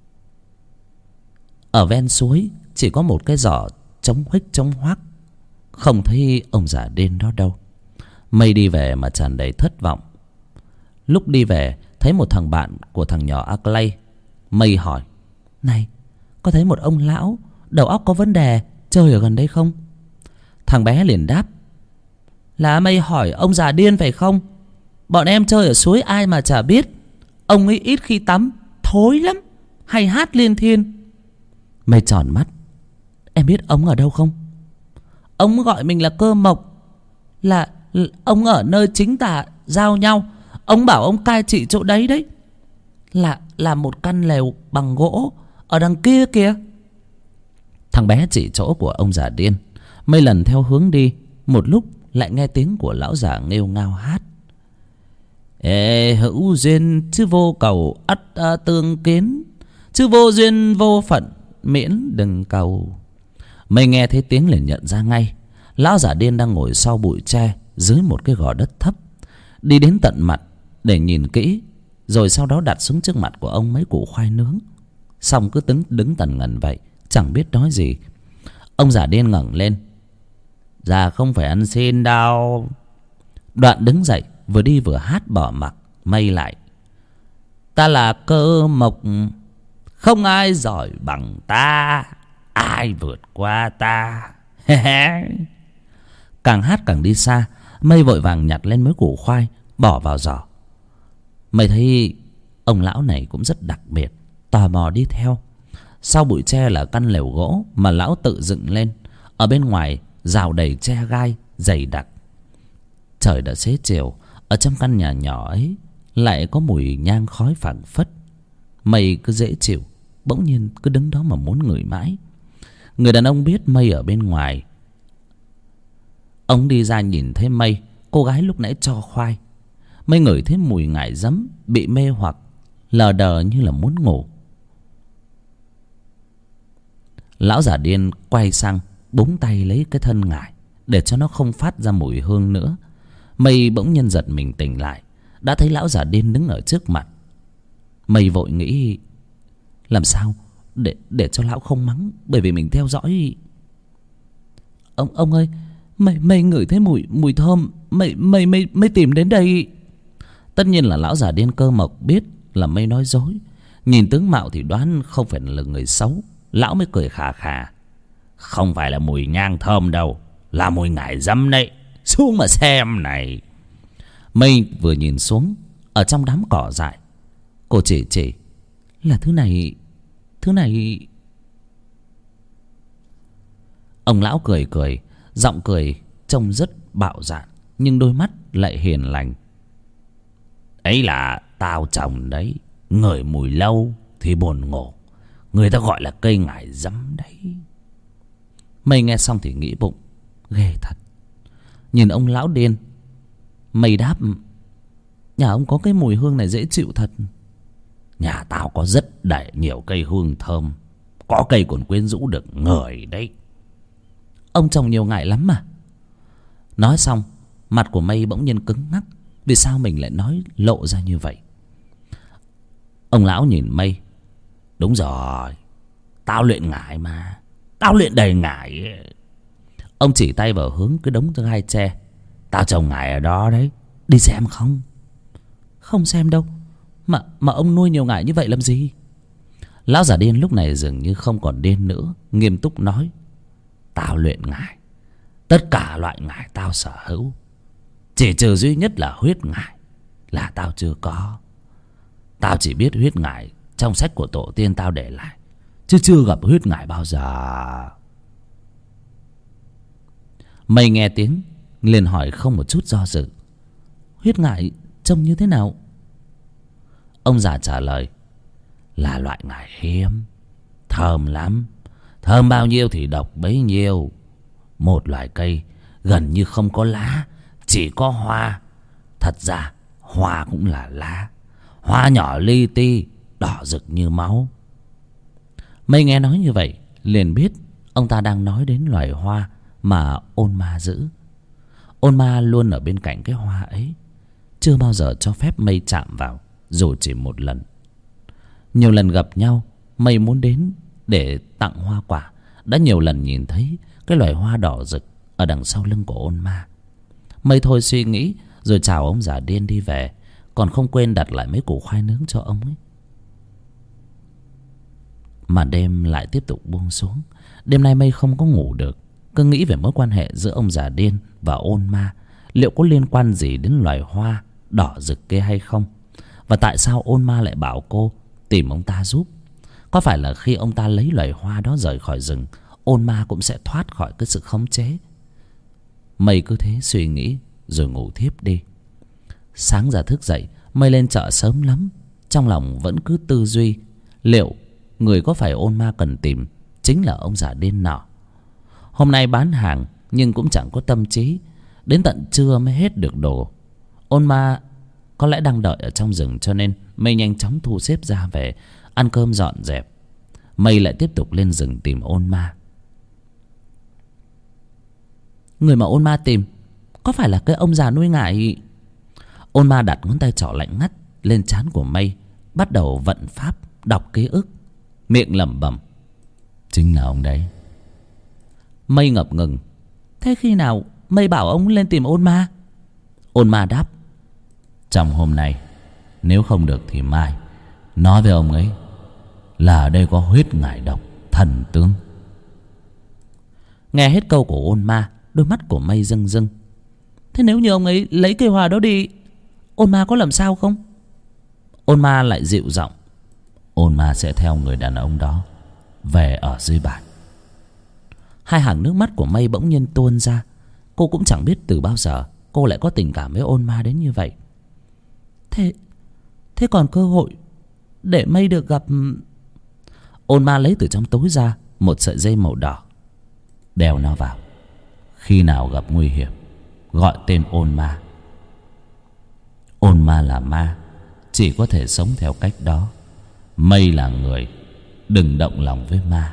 ở ven suối chỉ có một cái giỏ trống huých trống hoác, không thấy ông già điên đó đâu. Mây đi về mà tràn đầy thất vọng. Lúc đi về thấy một thằng bạn của thằng nhỏ Aclay. Mây hỏi: này, có thấy một ông lão đầu óc có vấn đề chơi ở gần đây không? Thằng bé liền đáp: là Mây hỏi ông già điên phải không? Bọn em chơi ở suối ai mà chả biết. Ông ấy ít khi tắm, thối lắm, hay hát liên thiên. Mây tròn mắt: em biết ông ở đâu không? Ông gọi mình là Cơ Mộc. Là ông ở nơi chính tà giao nhau. Ông bảo ông cai trị chỗ đấy đấy. Là là một căn lều bằng gỗ ở đằng kia kìa. Thằng bé chỉ chỗ của ông già điên. Mây lần theo hướng đi, một lúc lại nghe tiếng của lão già nghêu ngao hát: ê hữu duyên chứ vô cầu ắt à, tương kiến, chứ vô duyên vô phận miễn đừng cầu. Mây nghe thấy tiếng liền nhận ra ngay. Lão già điên đang ngồi sau bụi tre dưới một cái gò đất thấp. Đi đến tận mặt để nhìn kỹ, rồi sau đó đặt xuống trước mặt của ông mấy củ khoai nướng. Xong cứ đứng, đứng tần ngần vậy, chẳng biết nói gì. Ông già điên ngẩng lên: dạ không phải ăn xin đâu. Đoạn đứng dậy, vừa đi vừa hát bỏ mặc. Mây lại: ta là Cơ Mộc, không ai giỏi bằng ta, ai vượt qua ta. Càng hát càng đi xa. Mây vội vàng nhặt lên mấy củ khoai bỏ vào giỏ. Mây thấy ông lão này cũng rất đặc biệt, tò mò đi theo. Sau bụi tre là căn lều gỗ mà lão tự dựng lên. Ở bên ngoài rào đầy tre gai dày đặc. Trời đã xế chiều. Ở trong căn nhà nhỏ ấy lại có mùi nhang khói phảng phất. Mây cứ dễ chịu, bỗng nhiên cứ đứng đó mà muốn ngửi mãi. Người đàn ông biết Mây ở bên ngoài. Ông đi ra nhìn thấy Mây, cô gái lúc nãy cho khoai. Mây ngửi thấy mùi ngải giấm, bị mê hoặc, lờ đờ như là muốn ngủ. Lão già điên quay sang búng tay lấy cái thân ngải để cho nó không phát ra mùi hương nữa. Mây bỗng nhiên giật mình tỉnh lại, đã thấy lão già điên đứng ở trước mặt. Mây vội nghĩ làm sao để để cho lão không mắng, bởi vì mình theo dõi. Ông ông ơi, mày mày ngửi thấy mùi mùi thơm, mày mày mày mày tìm đến đây. Tất nhiên là lão già điên Cơ Mộc biết là Mây nói dối. Nhìn tướng mạo thì đoán không phải là người xấu. Lão mới cười khà khà: không phải là mùi nhang thơm đâu, là mùi ngải dâm đấy. Xuống mà xem này. Mây vừa nhìn xuống, ở trong đám cỏ dại, cô chỉ chỉ: là thứ này, thứ này. Ông lão cười cười, giọng cười trông rất bạo dạn, nhưng đôi mắt lại hiền lành. Ấy là tao trồng đấy, ngửi mùi lâu thì buồn ngủ. Người ta gọi là cây ngải dẫm đấy. Mây nghe xong thì nghĩ bụng, ghê thật. Nhìn ông lão điên, Mây đáp: nhà ông có cái mùi hương này dễ chịu thật. Nhà tao có rất đầy nhiều cây hương thơm, có cây còn quyến rũ được người đấy. Ông trồng nhiều ngải lắm mà. Nói xong, mặt của Mây bỗng nhiên cứng ngắc. Vì sao mình lại nói lộ ra như vậy? Ông lão nhìn Mây: đúng rồi, tao luyện ngải mà, tao luyện đầy ngải. Ông chỉ tay vào hướng cái đống gai tre: tao trồng ngải ở đó đấy, đi xem không? Không xem đâu. Mà mà ông nuôi nhiều ngải như vậy làm gì? Lão già điên lúc này dường như không còn điên nữa, nghiêm túc nói: tao luyện ngải, tất cả loại ngải tao sở hữu, chỉ trừ duy nhất là huyết ngải là tao chưa có. Tao chỉ biết huyết ngải trong sách của tổ tiên tao để lại, chứ chưa gặp huyết ngải bao giờ. Mây nghe tiếng liền hỏi không một chút do dự: huyết ngải trông như thế nào? Ông già trả lời: là loại ngải hiếm, thơm lắm, thơm bao nhiêu thì độc bấy nhiêu. Một loài cây gần như không có lá, chỉ có hoa. Thật ra hoa cũng là lá, hoa nhỏ li ti, đỏ rực như máu. Mây nghe nói như vậy liền biết ông ta đang nói đến loài hoa mà ôn ma giữ. Ôn ma luôn ở bên cạnh cái hoa ấy, chưa bao giờ cho phép Mây chạm vào dù chỉ một lần. Nhiều lần gặp nhau, Mây muốn đến để tặng hoa quả, đã nhiều lần nhìn thấy cái loài hoa đỏ rực ở đằng sau lưng của ôn ma. Mây thôi suy nghĩ rồi chào ông già điên đi về, còn không quên đặt lại mấy củ khoai nướng cho ông ấy. Màn đêm lại tiếp tục buông xuống. Đêm nay Mây không có ngủ được, cứ nghĩ về mối quan hệ giữa ông già điên và ôn ma. Liệu có liên quan gì đến loài hoa đỏ rực kia hay không? Và tại sao ôn ma lại bảo cô tìm ông ta giúp? Có phải là khi ông ta lấy loài hoa đó rời khỏi rừng, ôn ma cũng sẽ thoát khỏi cái sự khống chế? Mây cứ thế suy nghĩ rồi ngủ thiếp đi. Sáng ra thức dậy, Mây lên chợ sớm lắm. Trong lòng vẫn cứ tư duy liệu người có phải ôn ma cần tìm chính là ông già điên nọ. Hôm nay bán hàng nhưng cũng chẳng có tâm trí, đến tận trưa mới hết được đồ. Ôn ma có lẽ đang đợi ở trong rừng, cho nên Mây nhanh chóng thu xếp ra về ăn cơm dọn dẹp. Mây lại tiếp tục lên rừng tìm ôn ma. Người mà ôn ma tìm có phải là cái ông già nuôi ngải? Ôn ma đặt ngón tay trỏ lạnh ngắt lên trán của Mây, bắt đầu vận pháp đọc ký ức, miệng lẩm bẩm: chính là ông đấy. Mây ngập ngừng: thế khi nào Mây bảo ông lên tìm ôn ma? Ôn ma đáp: trong hôm nay, nếu không được thì mai. Nói với ông ấy là ở đây có huyết ngải độc thần tướng. Nghe hết câu của ôn ma, đôi mắt của Mây rưng rưng. Thế nếu như ông ấy lấy cây hoa đó đi, ôn ma có làm sao không? Ôn ma lại dịu giọng: ôn ma sẽ theo người đàn ông đó về ở dưới bản. Hai hàng nước mắt của Mây bỗng nhiên tuôn ra. Cô cũng chẳng biết từ bao giờ cô lại có tình cảm với ôn ma đến như vậy. Thế Thế còn cơ hội để Mây được gặp... Ôn ma lấy từ trong túi ra một sợi dây màu đỏ. Đeo nó vào, khi nào gặp nguy hiểm gọi tên ôn ma. Ôn ma là ma, chỉ có thể sống theo cách đó. Mây là người, đừng động lòng với ma.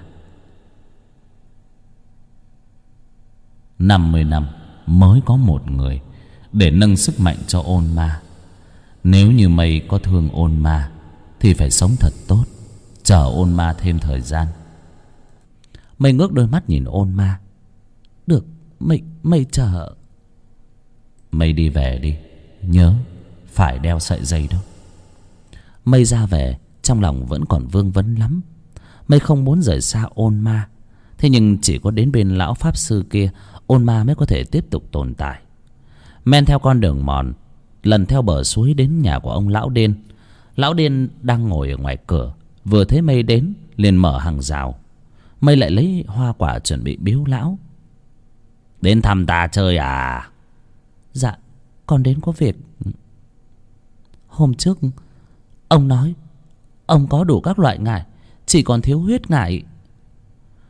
Năm mươi năm mới có một người để nâng sức mạnh cho ôn ma. Nếu như Mây có thương ôn ma thì phải sống thật tốt, chờ ôn ma thêm thời gian. Mây ngước đôi mắt nhìn ôn ma. Được, Mây, Mây chờ. Mây đi về đi, nhớ phải đeo sợi dây đó. Mây ra về, trong lòng vẫn còn vương vấn lắm. Mây không muốn rời xa ôn ma. Thế nhưng chỉ có đến bên lão pháp sư kia, ôn ma mới có thể tiếp tục tồn tại. Men theo con đường mòn, lần theo bờ suối đến nhà của ông lão điên. Lão điên đang ngồi ở ngoài cửa, vừa thấy Mây đến liền mở hàng rào. Mây lại lấy hoa quả chuẩn bị biếu lão. Đến thăm ta chơi à? Dạ, con đến có việc. Hôm trước ông nói ông có đủ các loại ngải, chỉ còn thiếu huyết ngải.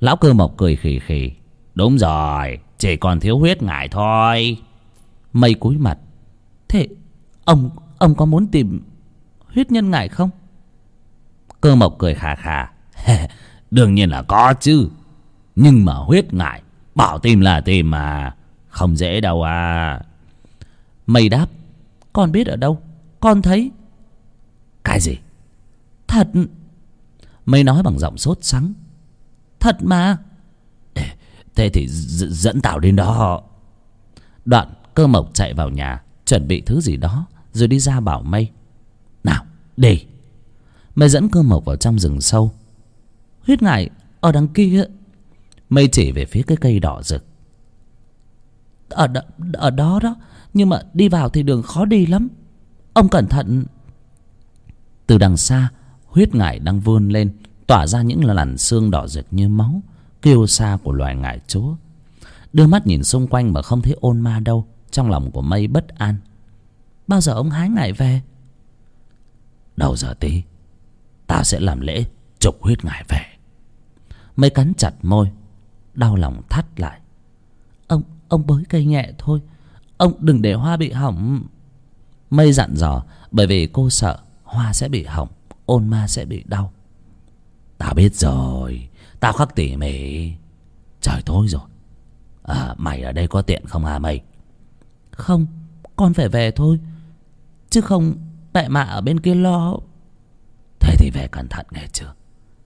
Lão Cơ Mộc cười khì khì. Đúng rồi, chỉ còn thiếu huyết ngải thôi. Mây cúi mặt. Thế ông ông có muốn tìm huyết nhân ngải không? Cơ Mộc cười khà khà. Đương nhiên là có chứ. Nhưng mà huyết ngải bảo tìm là tìm mà, không dễ đâu à. Mây đáp. Con biết ở đâu? Con thấy. Cái gì? Thật. Mây nói bằng giọng sốt sắng. Thật mà. Thế thì d- dẫn tao đến đó. Đoạn Cơ Mộc chạy vào nhà chuẩn bị thứ gì đó, rồi đi ra bảo Mây. Nào đi. Mây dẫn Cơ Mộc vào trong rừng sâu. Huyết ngải ở đằng kia. Mây chỉ về phía cái cây đỏ rực. Ở, đ- ở đó đó. Nhưng mà đi vào thì đường khó đi lắm. Ông cẩn thận. Từ đằng xa, huyết ngải đang vươn lên, tỏa ra những làn xương đỏ rực như máu, kiêu sa của loài ngải chúa. Đưa mắt nhìn xung quanh mà không thấy ôn ma đâu, trong lòng của Mây bất an. Bao giờ ông hái ngải về? Đầu giờ tí tao sẽ làm lễ trục huyết ngải về. Mây cắn chặt môi, đau lòng thắt lại. Ông ông bới cây nhẹ thôi, ông đừng để hoa bị hỏng. Mây dặn dò, bởi vì cô sợ hoa sẽ bị hỏng, ôn ma sẽ bị đau. Tao biết rồi, tao khắc tỉ mỉ. Trời tối rồi. À, mày ở đây có tiện không hả Mây? Không, con phải về thôi, chứ không mẹ mạ ở bên kia lo. Thế thì về cẩn thận nghe chưa?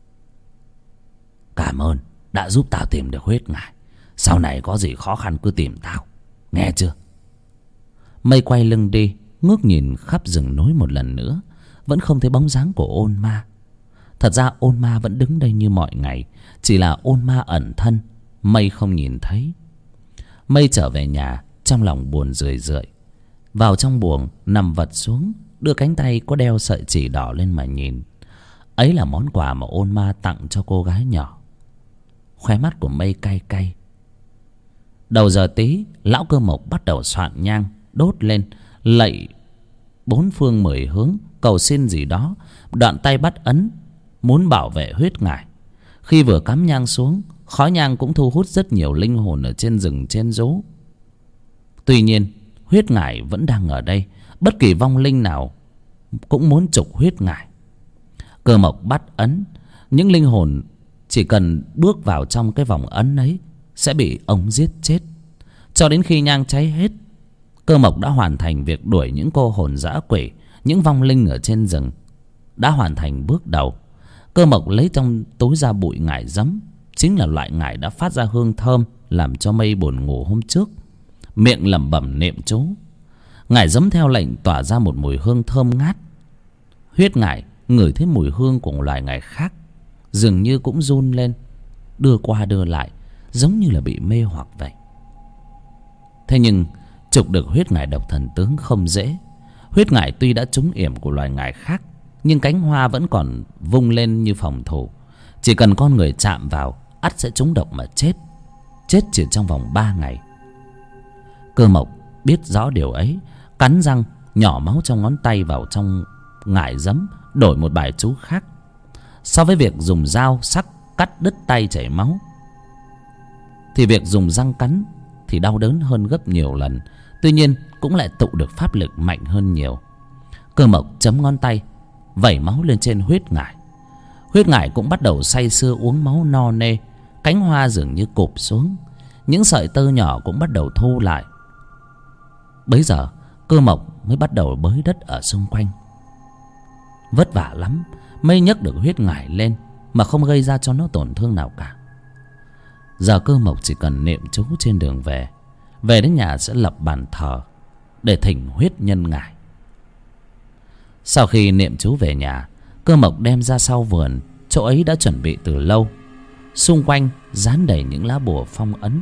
Cảm ơn đã giúp tao tìm được huyết ngải. Sau này có gì khó khăn cứ tìm tao, nghe chưa? Mây quay lưng đi, ngước nhìn khắp rừng núi một lần nữa, vẫn không thấy bóng dáng của ôn ma. Thật ra ôn ma vẫn đứng đây như mọi ngày, chỉ là ôn ma ẩn thân, Mây không nhìn thấy. Mây trở về nhà, trong lòng buồn rười rượi. Vào trong buồng, nằm vật xuống, đưa cánh tay có đeo sợi chỉ đỏ lên mà nhìn. Ấy là món quà mà ôn ma tặng cho cô gái nhỏ. Khóe mắt của Mây cay cay. Đầu giờ tí, lão Cơ Mộc bắt đầu soạn nhang, đốt lên, lạy bốn phương mười hướng, cầu xin gì đó. Đoạn tay bắt ấn, muốn bảo vệ huyết ngải. Khi vừa cắm nhang xuống, khói nhang cũng thu hút rất nhiều linh hồn ở trên rừng trên rú. Tuy nhiên, huyết ngải vẫn đang ở đây. Bất kỳ vong linh nào cũng muốn trục huyết ngải. Cơ Mộc bắt ấn, những linh hồn chỉ cần bước vào trong cái vòng ấn ấy sẽ bị ông giết chết. Cho đến khi nhang cháy hết, Cơ Mộc đã hoàn thành việc đuổi những cô hồn dã quỷ, những vong linh ở trên rừng. Đã hoàn thành bước đầu. Cơ Mộc lấy trong túi ra bụi ngải giấm, chính là loại ngải đã phát ra hương thơm làm cho Mây buồn ngủ hôm trước. Miệng lẩm bẩm niệm chú. Ngải giấm theo lệnh tỏa ra một mùi hương thơm ngát. Huyết ngải ngửi thấy mùi hương của một loài ngải khác, dường như cũng run lên, đưa qua đưa lại, giống như là bị mê hoặc vậy. Thế nhưng trục được huyết ngải độc thần tướng không dễ. Huyết ngải tuy đã trúng yểm của loài ngải khác, nhưng cánh hoa vẫn còn vung lên như phòng thủ. Chỉ cần con người chạm vào, ắt sẽ trúng độc mà chết. Chết chỉ trong vòng ba ngày. Cơ Mộc biết rõ điều ấy, cắn răng nhỏ máu trong ngón tay vào trong ngải giấm, đổi một bài chú khác. So với việc dùng dao sắc cắt đứt tay chảy máu, thì việc dùng răng cắn thì đau đớn hơn gấp nhiều lần. Tuy nhiên cũng lại tụ được pháp lực mạnh hơn nhiều. Cơ Mộc chấm ngón tay, vẩy máu lên trên huyết ngải. Huyết ngải cũng bắt đầu say sưa uống máu no nê. Cánh hoa dường như cụp xuống, những sợi tơ nhỏ cũng bắt đầu thu lại. Bấy giờ Cơ Mộc mới bắt đầu bới đất ở xung quanh. Vất vả lắm mới nhấc được huyết ngải lên, mà không gây ra cho nó tổn thương nào cả. Giờ Cơ Mộc chỉ cần niệm chú trên đường về. Về đến nhà sẽ lập bàn thờ để thỉnh huyết nhân ngải. Sau khi niệm chú về nhà, Cơ Mộc đem ra sau vườn, chỗ ấy đã chuẩn bị từ lâu. Xung quanh dán đầy những lá bùa phong ấn.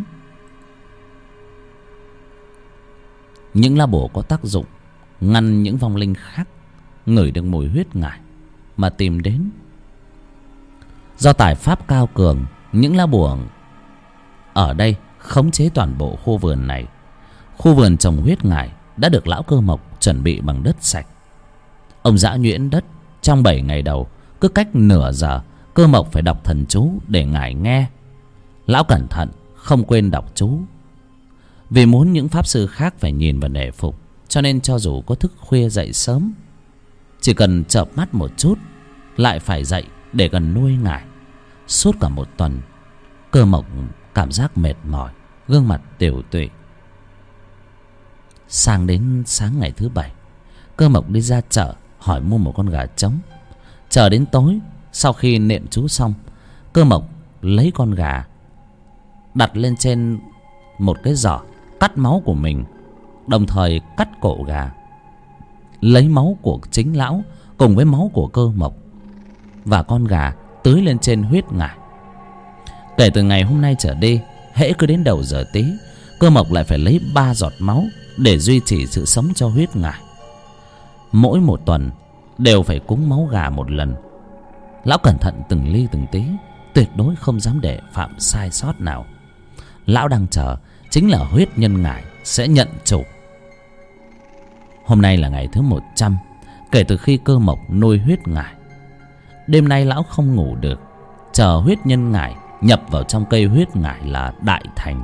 Những lá bùa có tác dụng ngăn những vong linh khác ngửi được mùi huyết ngải mà tìm đến. Do tài pháp cao cường, những lá bùa ở đây khống chế toàn bộ khu vườn này. Khu vườn trồng huyết ngải đã được lão Cơ Mộc chuẩn bị bằng đất sạch. Ông giã nhuyễn đất trong bảy ngày đầu, cứ cách nửa giờ Cơ Mộc phải đọc thần chú để ngải nghe. Lão cẩn thận không quên đọc chú. Vì muốn những pháp sư khác phải nhìn và nể phục, cho nên cho dù có thức khuya dậy sớm, chỉ cần chợp mắt một chút lại phải dậy để gần nuôi ngải. Suốt cả một tuần, Cơ Mộc cảm giác mệt mỏi, gương mặt tiều tụy. Sang đến sáng ngày thứ bảy, Cơ Mộc đi ra chợ hỏi mua một con gà trống. Chờ đến tối, sau khi niệm chú xong, Cơ Mộc lấy con gà đặt lên trên một cái giỏ, cắt máu của mình, đồng thời cắt cổ gà, lấy máu của chính lão cùng với máu của Cơ Mộc và con gà tưới lên trên huyết ngải. Kể từ ngày hôm nay trở đi, hễ cứ đến đầu giờ tí, Cơ Mộc lại phải lấy ba giọt máu để duy trì sự sống cho huyết ngải. Mỗi một tuần đều phải cúng máu gà một lần. Lão cẩn thận từng ly từng tí, tuyệt đối không dám để phạm sai sót nào. Lão đang chờ chính là huyết nhân ngải sẽ nhận chủ. Hôm nay là ngày thứ một trăm kể từ khi Cơ Mộc nuôi huyết ngải. Đêm nay lão không ngủ được, chờ huyết nhân ngải nhập vào trong cây huyết ngải là đại thành.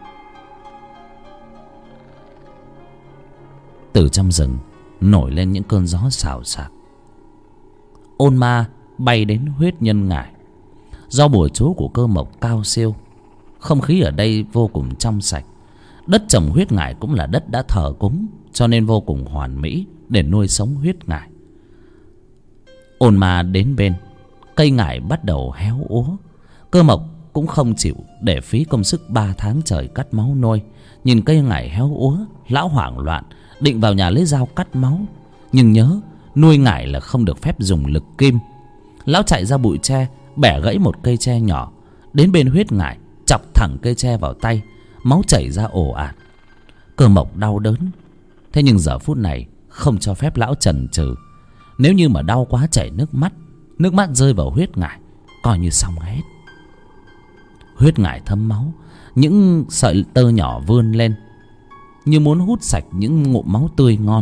Từ trong rừng nổi lên những cơn gió xào xạc. Ôn ma bay đến huyết nhân ngải. Do bùa chú của Cơ Mộc cao siêu, không khí ở đây vô cùng trong sạch. Đất trồng huyết ngải cũng là đất đã thờ cúng, cho nên vô cùng hoàn mỹ để nuôi sống huyết ngải. Ôn ma đến bên, cây ngải bắt đầu héo úa. Cơ Mộc cũng không chịu để phí công sức ba tháng trời cắt máu nuôi. Nhìn cây ngải héo úa, lão hoảng loạn, định vào nhà lấy dao cắt máu, nhưng nhớ nuôi ngải là không được phép dùng lực kim. Lão chạy ra bụi tre, bẻ gãy một cây tre nhỏ, đến bên huyết ngải, chọc thẳng cây tre vào tay, máu chảy ra ồ ạt. Cơ Mộc đau đớn, thế nhưng giờ phút này không cho phép lão chần chừ. Nếu như mà đau quá chảy nước mắt, nước mắt rơi vào huyết ngải, coi như xong hết. Huyết ngải thấm máu, những sợi tơ nhỏ vươn lên như muốn hút sạch những ngụm máu tươi ngon.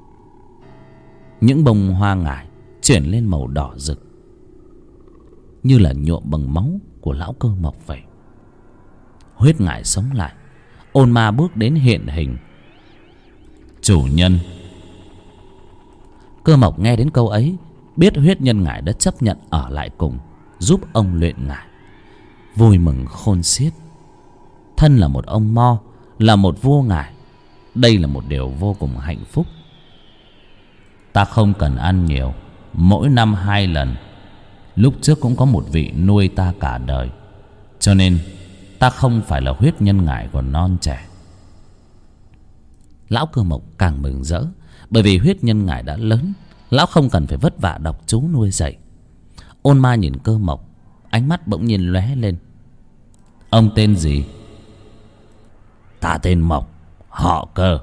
Những bông hoa ngải chuyển lên màu đỏ rực, như là nhuộm bằng máu của lão Cơ Mộc vậy. Huyết ngải sống lại. Ôn ma bước đến hiện hình. Chủ nhân. Cơ Mộc nghe đến câu ấy, biết huyết nhân ngải đã chấp nhận ở lại cùng, giúp ông luyện ngải, vui mừng khôn xiết. Thân là một ông mo, là một vua ngải, đây là một điều vô cùng hạnh phúc. Ta không cần ăn nhiều, mỗi năm hai lần. Lúc trước cũng có một vị nuôi ta cả đời, cho nên ta không phải là huyết nhân ngải còn non trẻ. Lão Cơ Mộc càng mừng rỡ, bởi vì huyết nhân ngải đã lớn, lão không cần phải vất vả đọc chú nuôi dạy. Ôn ma nhìn Cơ Mộc, ánh mắt bỗng nhiên lóe lên. Ông tên gì? Ta tên Mộc, họ Cơ.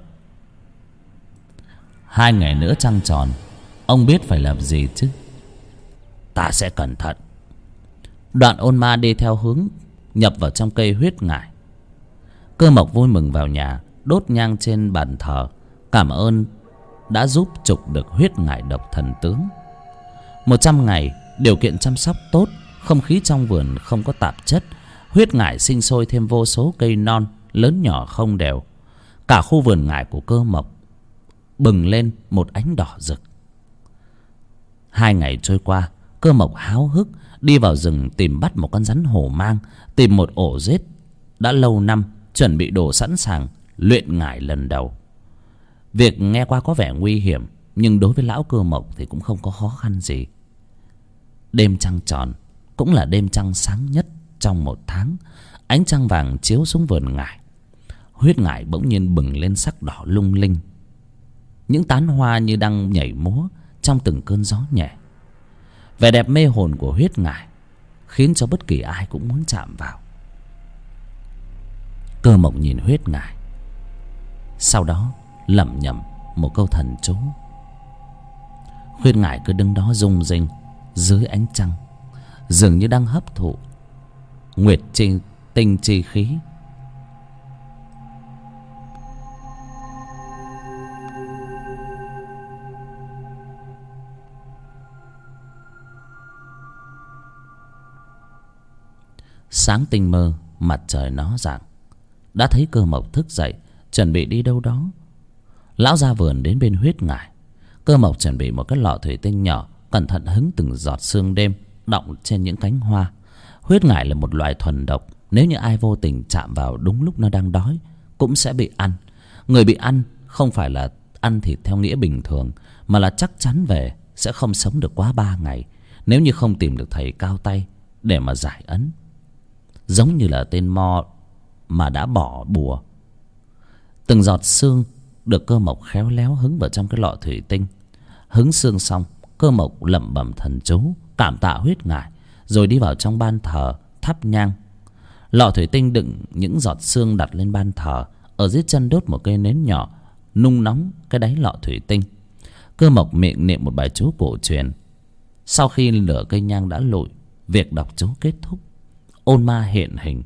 Hai ngày nữa trăng tròn, ông biết phải làm gì chứ? Ta sẽ cẩn thận. Đoạn ôn ma đi theo hướng nhập vào trong cây huyết ngải. Cơ Mộc vui mừng vào nhà, đốt nhang trên bàn thờ, cảm ơn đã giúp trục được huyết ngải độc thần tướng. Một trăm ngày điều kiện chăm sóc tốt, không khí trong vườn không có tạp chất, huyết ngải sinh sôi thêm vô số cây non lớn nhỏ không đều. Cả khu vườn ngải của Cơ Mộc bừng lên một ánh đỏ rực. Hai ngày trôi qua, Cơ Mộc háo hức đi vào rừng tìm bắt một con rắn hổ mang, tìm một ổ rết đã lâu năm, chuẩn bị đồ sẵn sàng luyện ngải lần đầu. Việc nghe qua có vẻ nguy hiểm, nhưng đối với lão Cơ Mộc thì cũng không có khó khăn gì. Đêm trăng tròn cũng là đêm trăng sáng nhất trong một tháng. Ánh trăng vàng chiếu xuống vườn ngải. Huyết ngải bỗng nhiên bừng lên sắc đỏ lung linh. Những tán hoa như đang nhảy múa trong từng cơn gió nhẹ. Vẻ đẹp mê hồn của huyết ngải khiến cho bất kỳ ai cũng muốn chạm vào. Cơ Mộc nhìn huyết ngải, sau đó lẩm nhẩm một câu thần chú. Huyết ngải cứ đứng đó rung rinh dưới ánh trăng, dường như đang hấp thụ nguyệt chi tinh chi khí. Sáng tinh mơ, mặt trời nó rạng, đã thấy Cơ Mộc thức dậy chuẩn bị đi đâu đó. Lão ra vườn đến bên huyết ngải. Cơ Mộc chuẩn bị một cái lọ thủy tinh nhỏ, cẩn thận hứng từng giọt sương đêm đọng trên những cánh hoa. Huyết ngải là một loài thuần độc, nếu như ai vô tình chạm vào đúng lúc nó đang đói cũng sẽ bị ăn. Người bị ăn không phải là ăn thịt theo nghĩa bình thường, mà là chắc chắn về sẽ không sống được quá ba ngày, nếu như không tìm được thầy cao tay để mà giải ấn. Giống như là tên mo mà đã bỏ bùa. Từng giọt sương được Cơ Mộc khéo léo hứng vào trong cái lọ thủy tinh. Hứng sương xong, Cơ Mộc lẩm bẩm thần chú cảm tạ huyết ngải, rồi đi vào trong ban thờ thắp nhang. Lọ thủy tinh đựng những giọt sương đặt lên ban thờ. Ở dưới chân đốt một cây nến nhỏ, nung nóng cái đáy lọ thủy tinh. Cơ Mộc miệng niệm một bài chú cổ truyền. Sau khi lửa cây nhang đã lụi, việc đọc chú kết thúc. Ôn ma hiện hình.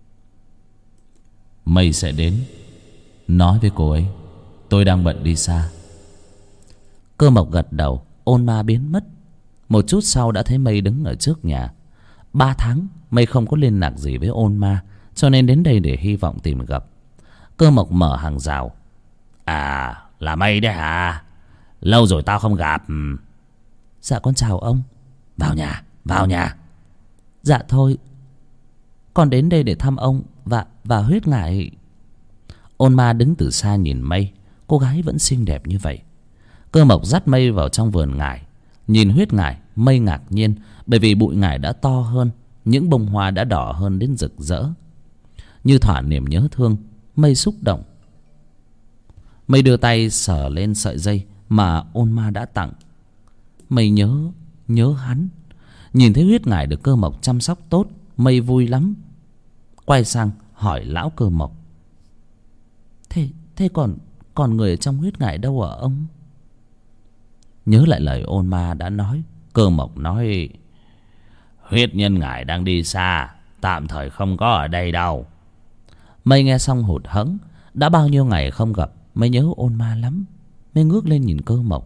Mây sẽ đến, nói với cô ấy tôi đang bận đi xa. Cơ Mộc gật đầu. Ôn ma biến mất. Một chút sau đã thấy Mây đứng ở trước nhà. Ba tháng Mây không có liên lạc gì với ôn ma, cho nên đến đây để hy vọng tìm gặp. Cơ Mộc mở hàng rào. À, là Mây đấy hả? Lâu rồi tao không gặp. Dạ con chào ông. Vào nhà, vào nhà. Dạ thôi, con đến đây để thăm ông và và huyết ngải. Ôn ma đứng từ xa nhìn Mây. Cô gái vẫn xinh đẹp như vậy. Cơ Mộc dắt Mây vào trong vườn ngải. Nhìn huyết ngải, Mây ngạc nhiên, bởi vì bụi ngải đã to hơn, những bông hoa đã đỏ hơn đến rực rỡ. Như thỏa niềm nhớ thương, Mây xúc động. Mây đưa tay sờ lên sợi dây mà ôn ma đã tặng. Mây nhớ, nhớ hắn. Nhìn thấy huyết ngải được Cơ Mộc chăm sóc tốt, Mây vui lắm. Quay sang hỏi lão Cơ Mộc. Thế, thế còn, còn người ở trong huyết ngải đâu ở ông? Nhớ lại lời ôn ma đã nói, Cơ Mộc nói: huyết nhân ngải đang đi xa, tạm thời không có ở đây đâu. Mây nghe xong hụt hẫng. Đã bao nhiêu ngày không gặp, Mây nhớ ôn ma lắm. Mây ngước lên nhìn Cơ Mộc.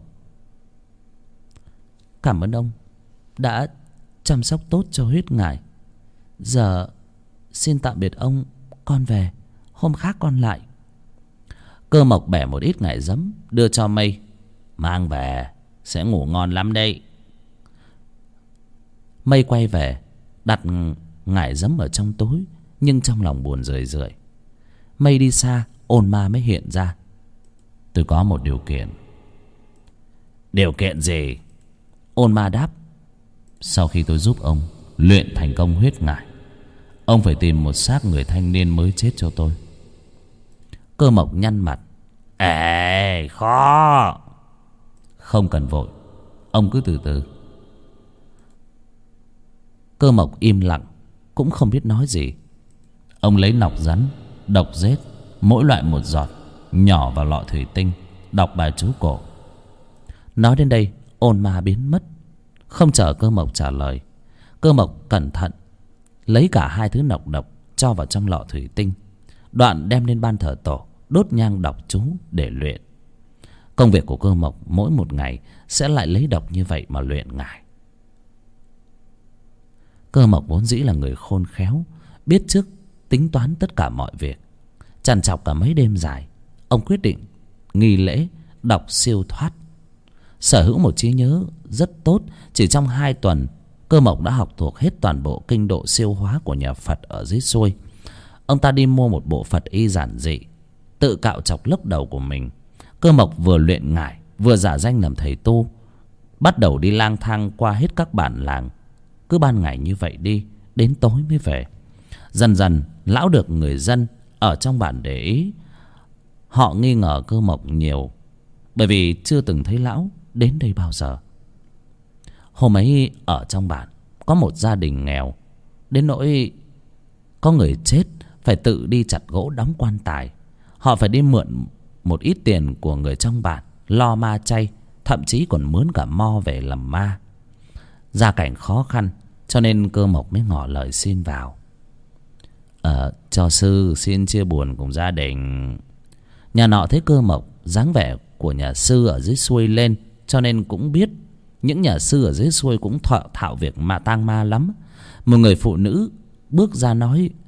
Cảm ơn ông đã chăm sóc tốt cho huyết ngải. Giờ xin tạm biệt ông, con về, hôm khác con lại. Cơ Mộc bẻ một ít ngải giấm đưa cho Mây. Mang về, sẽ ngủ ngon lắm đây. Mây quay về, đặt ngải giấm ở trong túi, nhưng trong lòng buồn rười rượi. Mây đi xa, ôn ma mới hiện ra. Tôi có một điều kiện. Điều kiện gì? Ôn ma đáp. Sau khi tôi giúp ông luyện thành công huyết ngải, ông phải tìm một xác người thanh niên mới chết cho tôi. Cơ Mộc nhăn mặt. Ê, khó. Không cần vội, ông cứ từ từ. Cơ Mộc im lặng, cũng không biết nói gì. Ông lấy nọc rắn, độc rết, mỗi loại một giọt, nhỏ vào lọ thủy tinh, đọc bài chú cổ. Nói đến đây, ôn ma biến mất. Không chờ Cơ Mộc trả lời, Cơ Mộc cẩn thận lấy cả hai thứ nọc độc cho vào trong lọ thủy tinh, đoạn đem lên ban thờ tổ, đốt nhang đọc chú để luyện. Công việc của Cơ Mộc mỗi một ngày sẽ lại lấy độc như vậy mà luyện ngải. Cơ Mộc vốn dĩ là người khôn khéo, biết trước tính toán tất cả mọi việc. Trằn trọc cả mấy đêm dài, ông quyết định nghi lễ đọc siêu thoát. Sở hữu một trí nhớ rất tốt, chỉ trong hai tuần, Cơ Mộc đã học thuộc hết toàn bộ kinh độ siêu hóa của nhà Phật ở dưới xuôi. Ông ta đi mua một bộ Phật y giản dị, tự cạo chọc lốc đầu của mình. Cơ Mộc vừa luyện ngải, vừa giả danh làm thầy tu, bắt đầu đi lang thang qua hết các bản làng. Cứ ban ngày như vậy đi, đến tối mới về. Dần dần lão được người dân ở trong bản để ý. Họ nghi ngờ Cơ Mộc nhiều, bởi vì chưa từng thấy lão đến đây bao giờ. Hôm ấy ở trong bản có một gia đình nghèo, đến nỗi có người chết phải tự đi chặt gỗ đóng quan tài. Họ phải đi mượn một ít tiền của người trong bản lo ma chay, thậm chí còn mướn cả mo về làm ma. Gia cảnh khó khăn, cho nên Cơ Mộc mới ngỏ lời xin vào. Ờ, cho sư xin chia buồn cùng gia đình. Nhà nọ thấy Cơ Mộc dáng vẻ của nhà sư ở dưới xuôi lên, cho nên cũng biết những nhà sư ở dưới xuôi cũng thọ thạo việc mà tang ma lắm. Một người phụ nữ bước ra nói: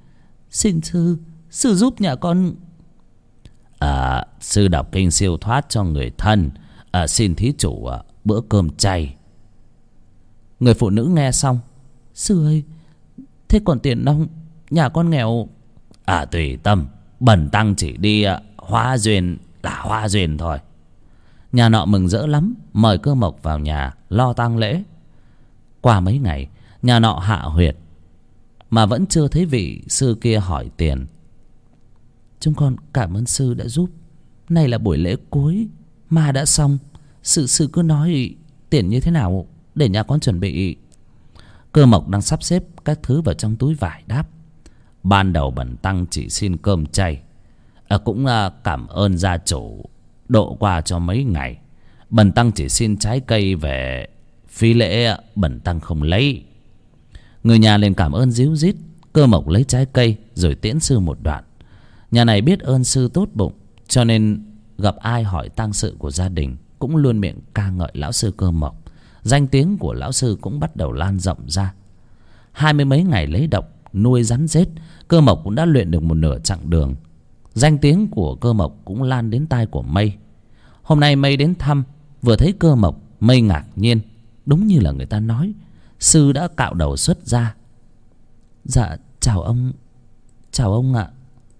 Xin sư, sư giúp nhà con. À, sư đọc kinh siêu thoát cho người thân. À, xin thí chủ à, bữa cơm chay. Người phụ nữ nghe xong: Sư ơi, thế còn tiền nong, nhà con nghèo. À, tùy tâm, bần tăng chỉ đi à, hóa duyên là hóa duyên thôi. Nhà nọ mừng rỡ lắm, mời Cơ Mộc vào nhà lo tang lễ. Qua mấy ngày, nhà nọ hạ huyệt mà vẫn chưa thấy vị sư kia hỏi tiền. Chúng con cảm ơn sư đã giúp. Này là buổi lễ cuối mà đã xong. Sư sư cứ nói tiền như thế nào để nhà con chuẩn bị. Cơ Mộc đang sắp xếp các thứ vào trong túi vải đáp: Ban đầu bần tăng chỉ xin cơm chay, à, cũng à, cảm ơn gia chủ độ qua cho mấy ngày. Bần tăng chỉ xin trái cây về, phí lễ bần tăng không lấy. Người nhà liền cảm ơn ríu rít. Cơ Mộc lấy trái cây rồi tiễn sư một đoạn. Nhà này biết ơn sư tốt bụng, cho nên gặp ai hỏi tang sự của gia đình cũng luôn miệng ca ngợi lão sư Cơ Mộc. Danh tiếng của lão sư cũng bắt đầu lan rộng ra. Hai mươi mấy ngày lấy độc nuôi rắn rết, Cơ Mộc cũng đã luyện được một nửa chặng đường. Danh tiếng của Cơ Mộc cũng lan đến tai của Mây. Hôm nay Mây đến thăm, vừa thấy Cơ Mộc, Mây ngạc nhiên. Đúng như là người ta nói, sư đã cạo đầu xuất ra. Dạ chào ông. Chào ông ạ.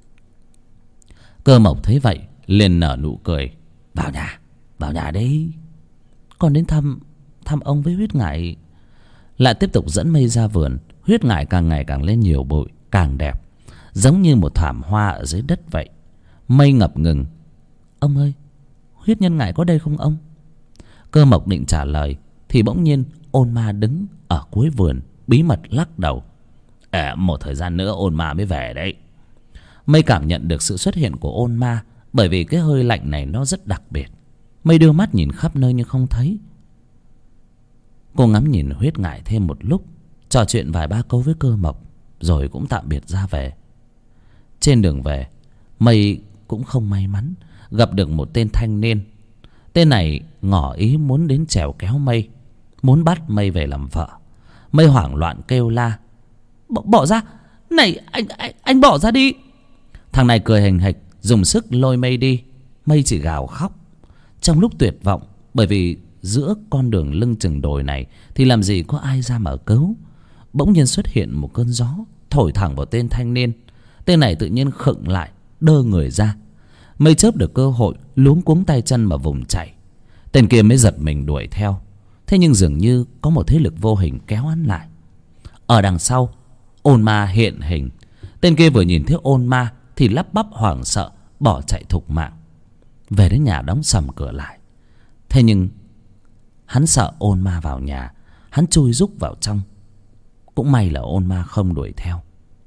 Cơ Mộc thấy vậy liền nở nụ cười: Vào nhà, vào nhà đấy. Con đến thăm Thăm ông với Huyết Ngải. Lại tiếp tục dẫn Mây ra vườn. Huyết Ngải càng ngày càng lên nhiều bụi, càng đẹp, giống như một thảm hoa ở dưới đất vậy. Mây ngập ngừng: Ông ơi, Huyết Nhân Ngải có đây không ông? Cơ Mộc định trả lời thì bỗng nhiên Ôn Ma đứng ở cuối vườn bí mật lắc đầu: À, một thời gian nữa Ôn Ma mới về đấy. Mây cảm nhận được sự xuất hiện của Ôn Ma, bởi vì cái hơi lạnh này nó rất đặc biệt. Mây đưa mắt nhìn khắp nơi nhưng không thấy. Cô ngắm nhìn Huyết Ngải thêm một lúc, trò chuyện vài ba câu với Cơ Mộc, rồi cũng tạm biệt ra về. Trên đường về, Mây cũng không may mắn gặp được một tên thanh niên. Tên này ngỏ ý muốn đến chèo kéo Mây, muốn bắt Mây về làm vợ. Mây hoảng loạn kêu la: Bỏ, bỏ ra! Này anh, anh anh bỏ ra đi! Thằng này cười hình hịch, dùng sức lôi Mây đi. Mây chỉ gào khóc. Trong lúc tuyệt vọng, bởi vì giữa con đường lưng chừng đồi này thì làm gì có ai ra mà cứu, bỗng nhiên xuất hiện một cơn gió thổi thẳng vào tên thanh niên. Tên này tự nhiên khựng lại, đơ người ra. Mây chớp được cơ hội, luống cuống tay chân mà vùng chạy. Tên kia mới giật mình đuổi theo. Thế nhưng dường như có một thế lực vô hình kéo hắn lại. Ở đằng sau, Ôn Ma hiện hình. Tên kia vừa nhìn thấy Ôn Ma thì lắp bắp hoảng sợ, bỏ chạy thục mạng. Về đến nhà đóng sầm cửa lại. Thế nhưng hắn sợ Ôn Ma vào nhà, hắn chui rúc vào trong. Cũng may là Ôn Ma không đuổi theo.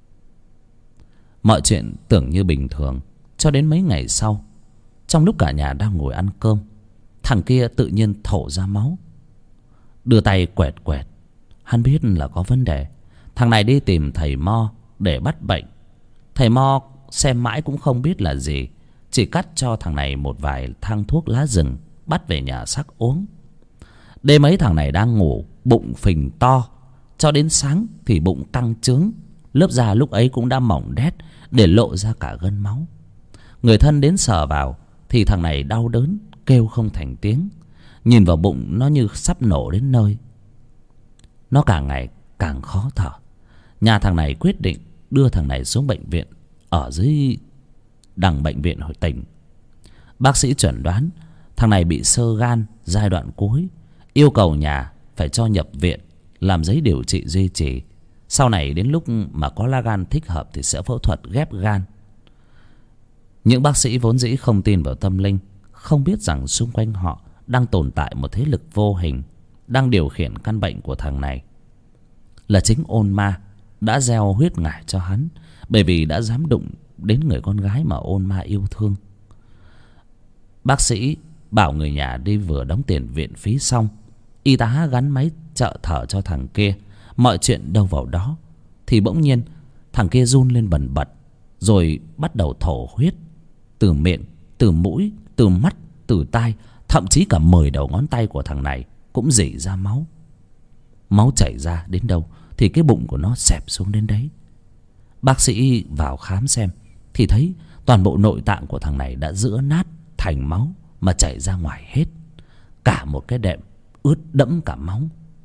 Mọi chuyện tưởng như bình thường cho đến mấy ngày sau. Trong lúc cả nhà đang ngồi ăn cơm, thằng kia tự nhiên thổ ra máu. Đưa tay quẹt quẹt, hắn biết là có vấn đề. Thằng này đi tìm thầy Mo để bắt bệnh. Thầy Mo xem mãi cũng không biết là gì, chỉ cắt cho thằng này một vài thang thuốc lá rừng, bắt về nhà sắc uống. Đêm ấy thằng này đang ngủ, bụng phình to. Cho đến sáng thì bụng căng trướng, lớp da lúc ấy cũng đã mỏng đét, để lộ ra cả gân máu. Người thân đến sờ vào thì thằng này đau đớn, kêu không thành tiếng. Nhìn vào bụng nó như sắp nổ đến nơi. Nó càng ngày càng khó thở. Nhà thằng này quyết định đưa thằng này xuống bệnh viện ở dưới đằng bệnh viện hội tỉnh. Bác sĩ chẩn đoán thằng này bị xơ gan giai đoạn cuối, yêu cầu nhà phải cho nhập viện làm giấy điều trị duy trì. Sau này đến lúc mà có lá gan thích hợp thì sẽ phẫu thuật ghép gan. Những bác sĩ vốn dĩ không tin vào tâm linh, không biết rằng xung quanh họ đang tồn tại một thế lực vô hình đang điều khiển căn bệnh của thằng này. Là chính Ôn Ma đã gieo huyết ngải cho hắn, bởi vì đã dám đụng đến người con gái mà Ôn Ma yêu thương. Bác sĩ bảo người nhà đi vừa đóng tiền viện phí xong, y tá gắn máy trợ thở cho thằng kia. Mọi chuyện đâu vào đó, thì bỗng nhiên thằng kia run lên bần bật, rồi bắt đầu thổ huyết. Từ miệng, từ mũi, từ mắt, từ tai, thậm chí cả mười đầu ngón tay của thằng này cũng rỉ ra máu. Máu chảy ra đến đâu thì cái bụng của nó xẹp xuống đến đấy. Bác sĩ vào khám xem thì thấy toàn bộ nội tạng của thằng này đã giữa nát thành máu mà chảy ra ngoài hết. Cả một cái đệm ướt đẫm cả máu.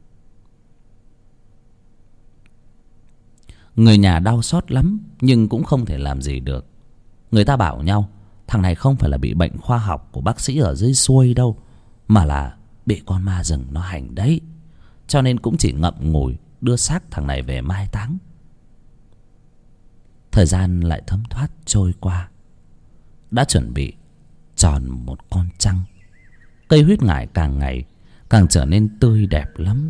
Người nhà đau xót lắm nhưng cũng không thể làm gì được. Người ta bảo nhau thằng này không phải là bị bệnh khoa học của bác sĩ ở dưới xuôi đâu, mà là bị con ma rừng nó hành đấy. Cho nên cũng chỉ ngậm ngùi đưa xác thằng này về mai táng. Thời gian lại thấm thoát trôi qua. Đã chuẩn bị tròn một con trăng. Cây huyết ngải càng ngày càng trở nên tươi đẹp lắm.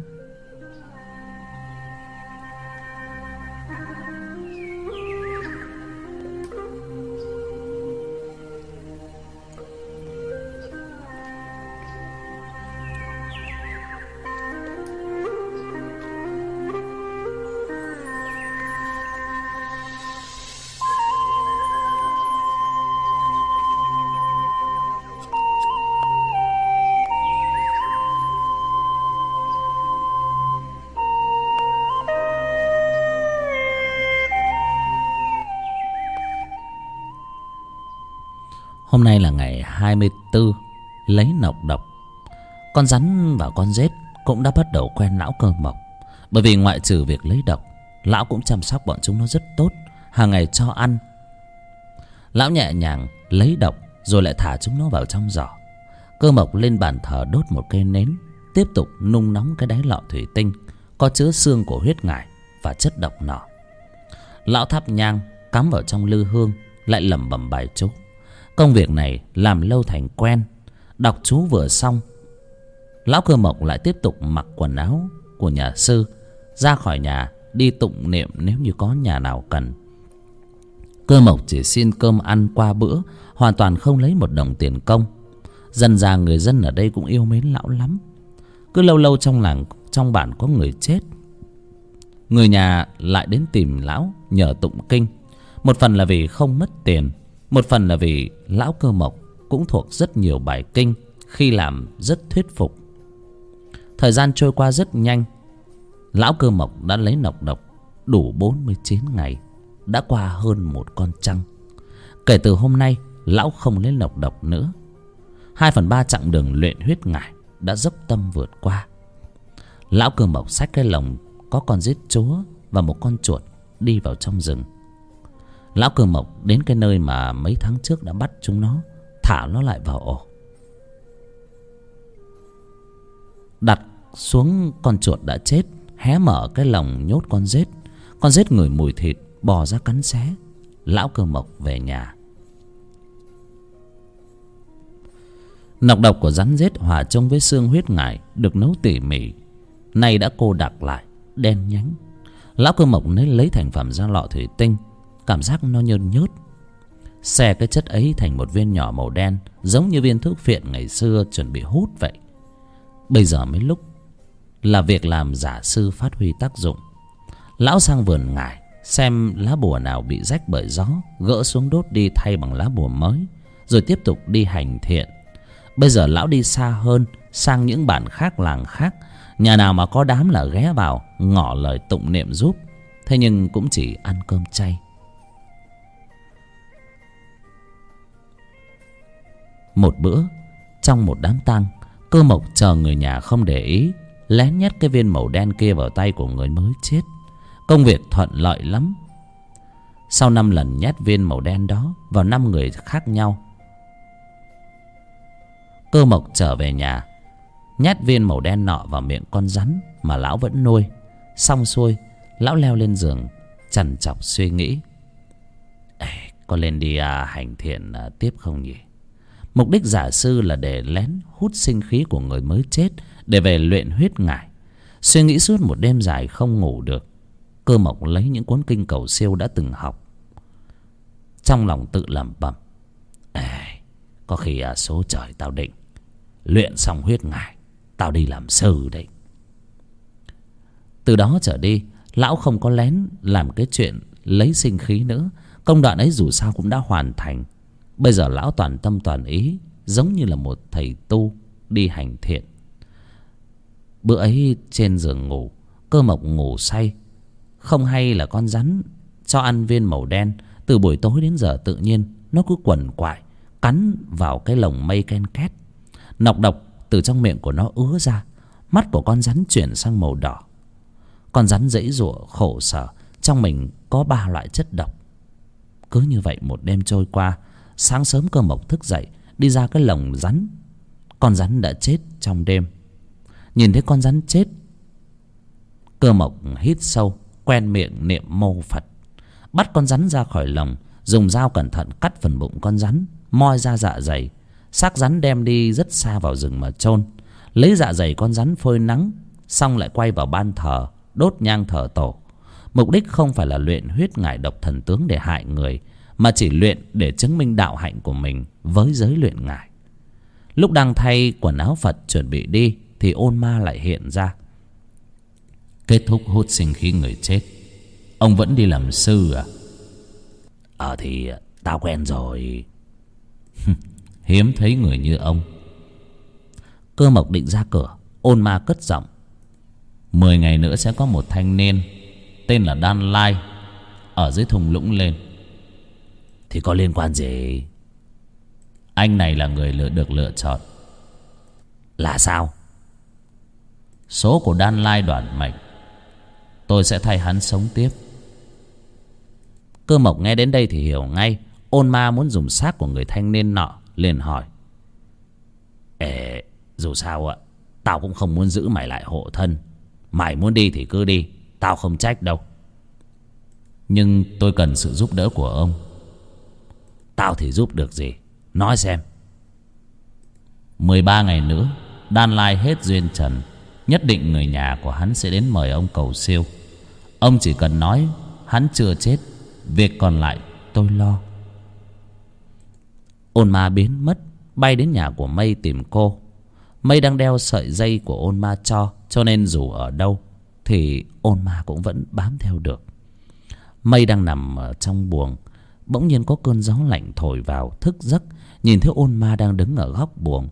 Hôm nay là ngày hai mươi tư lấy nọc độc. Con rắn và con rết cũng đã bắt đầu quen lão Cơ Mộc. Bởi vì ngoại trừ việc lấy độc, lão cũng chăm sóc bọn chúng nó rất tốt, hàng ngày cho ăn. Lão nhẹ nhàng lấy độc rồi lại thả chúng nó vào trong giỏ. Cơ Mộc lên bàn thờ đốt một cây nến, tiếp tục nung nóng cái đáy lọ thủy tinh có chứa xương của huyết ngải và chất độc nọ. Lão thắp nhang cắm vào trong lư hương, lại lẩm bẩm bài chú. Công việc này làm lâu thành quen. Đọc chú vừa xong, lão Cơ Mộc lại tiếp tục mặc quần áo của nhà sư, ra khỏi nhà đi tụng niệm nếu như có nhà nào cần. Cơ Mộc chỉ xin cơm ăn qua bữa, hoàn toàn không lấy một đồng tiền công. Dần dà người dân ở đây cũng yêu mến lão lắm. Cứ lâu lâu trong làng, trong bản có người chết, người nhà lại đến tìm lão nhờ tụng kinh. Một phần là vì không mất tiền, một phần là vì lão Cơ Mộc cũng thuộc rất nhiều bài kinh, khi làm rất thuyết phục. Thời gian trôi qua rất nhanh. Lão Cơ Mộc đã lấy nọc độc đủ bốn mươi chín ngày, đã qua hơn một con trăng. Kể từ hôm nay, lão không lấy nọc độc nữa. Hai phần ba chặng đường luyện huyết ngải đã dốc tâm vượt qua. Lão Cơ Mộc xách cái lồng có con rết chúa và một con chuột đi vào trong rừng. Lão Cơ Mộc đến cái nơi mà mấy tháng trước đã bắt chúng nó, thả nó lại vào ổ. Đặt xuống con chuột đã chết, hé mở cái lồng nhốt con rết. Con rết ngửi mùi thịt, bò ra cắn xé. Lão Cơ Mộc về nhà. Nọc độc của rắn rết hòa chung với xương huyết ngải được nấu tỉ mỉ, nay đã cô đặc lại, đen nhánh. Lão Cơ Mộc lấy lấy thành phẩm ra lọ thủy tinh, cảm giác nó nhơn nhớt. Xè cái chất ấy thành một viên nhỏ màu đen, giống như viên thuốc phiện ngày xưa chuẩn bị hút vậy. Bây giờ mới lúc là việc làm giả sư phát huy tác dụng. Lão sang vườn ngải xem lá bùa nào bị rách bởi gió, gỡ xuống đốt đi thay bằng lá bùa mới, rồi tiếp tục đi hành thiện. Bây giờ lão đi xa hơn, sang những bản khác, làng khác. Nhà nào mà có đám là ghé vào ngỏ lời tụng niệm giúp. Thế nhưng cũng chỉ ăn cơm chay. Một bữa, trong một đám tang, Cơ Mộc chờ người nhà không để ý, lén nhét cái viên màu đen kia vào tay của người mới chết. Công việc thuận lợi lắm. Sau năm lần nhét viên màu đen đó vào năm người khác nhau, Cơ Mộc trở về nhà, nhét viên màu đen nọ vào miệng con rắn mà lão vẫn nuôi. Xong xuôi, lão leo lên giường trằn trọc suy nghĩ. Ê, có lên đi à, hành thiện à, tiếp không nhỉ? Mục đích giả sư là để lén hút sinh khí của người mới chết, để về luyện huyết ngải. Suy nghĩ suốt một đêm dài không ngủ được, Cơ Mộc lấy những cuốn kinh cầu siêu đã từng học, trong lòng tự lẩm bẩm. Ê, có khi à, số trời tao định, luyện xong huyết ngải tao đi làm sư đấy. Từ đó trở đi, lão không có lén làm cái chuyện lấy sinh khí nữa. Công đoạn ấy dù sao cũng đã hoàn thành. Bây giờ lão toàn tâm toàn ý, giống như là một thầy tu đi hành thiện. Bữa ấy trên giường ngủ, Cơ Mộc ngủ say, không hay là con rắn cho ăn viên màu đen. Từ buổi tối đến giờ tự nhiên nó cứ quằn quại cắn vào cái lồng mây ken két. Nọc độc từ trong miệng của nó ứa ra. Mắt của con rắn chuyển sang màu đỏ. Con rắn giãy giụa khổ sở. Trong mình có ba loại chất độc. Cứ như vậy một đêm trôi qua. Sáng sớm Cơ Mộc thức dậy, đi ra cái lồng rắn. Con rắn đã chết trong đêm. Nhìn thấy con rắn chết, Cơ Mộc hít sâu, quen miệng niệm mô Phật. Bắt con rắn ra khỏi lồng, dùng dao cẩn thận cắt phần bụng con rắn, moi ra dạ dày. Xác rắn đem đi rất xa vào rừng mà chôn. Lấy dạ dày con rắn phơi nắng, xong lại quay vào ban thờ, đốt nhang thờ tổ. Mục đích không phải là luyện huyết ngải độc thần tướng để hại người, mà chỉ luyện để chứng minh đạo hạnh của mình với giới luyện ngải. Lúc đang thay quần áo Phật chuẩn bị đi thì ôn ma lại hiện ra. Kết thúc hút sinh khí người chết, ông vẫn đi làm sư à? Ờ thì tao quen rồi. Hiếm thấy người như ông. Cơ Mộc định ra cửa, ôn ma cất giọng. Mười ngày nữa sẽ có một thanh niên tên là Đan Lai ở dưới thung lũng lên. Thì có liên quan gì? Anh này là người lựa được lựa chọn. Là sao? Số của Đan Lai đoản mệnh, tôi sẽ thay hắn sống tiếp. Cơ Mộc nghe đến đây thì hiểu ngay. Ôn ma muốn dùng xác của người thanh niên nọ, liền hỏi. Ê, dù sao ạ, tao cũng không muốn giữ mày lại hộ thân. Mày muốn đi thì cứ đi, tao không trách đâu. Nhưng tôi cần sự giúp đỡ của ông. Tao thì giúp được gì? Nói xem. Mười ba ngày nữa Đan Lai hết duyên trần, nhất định người nhà của hắn sẽ đến mời ông cầu siêu. Ông chỉ cần nói hắn chưa chết, việc còn lại tôi lo. Ôn ma biến mất, bay đến nhà của Mây tìm cô. Mây đang đeo sợi dây của ôn ma cho, cho nên dù ở đâu thì ôn ma cũng vẫn bám theo được. Mây đang nằm ở trong buồng, bỗng nhiên có cơn gió lạnh thổi vào, thức giấc, nhìn thấy ôn ma đang đứng ở góc buồng.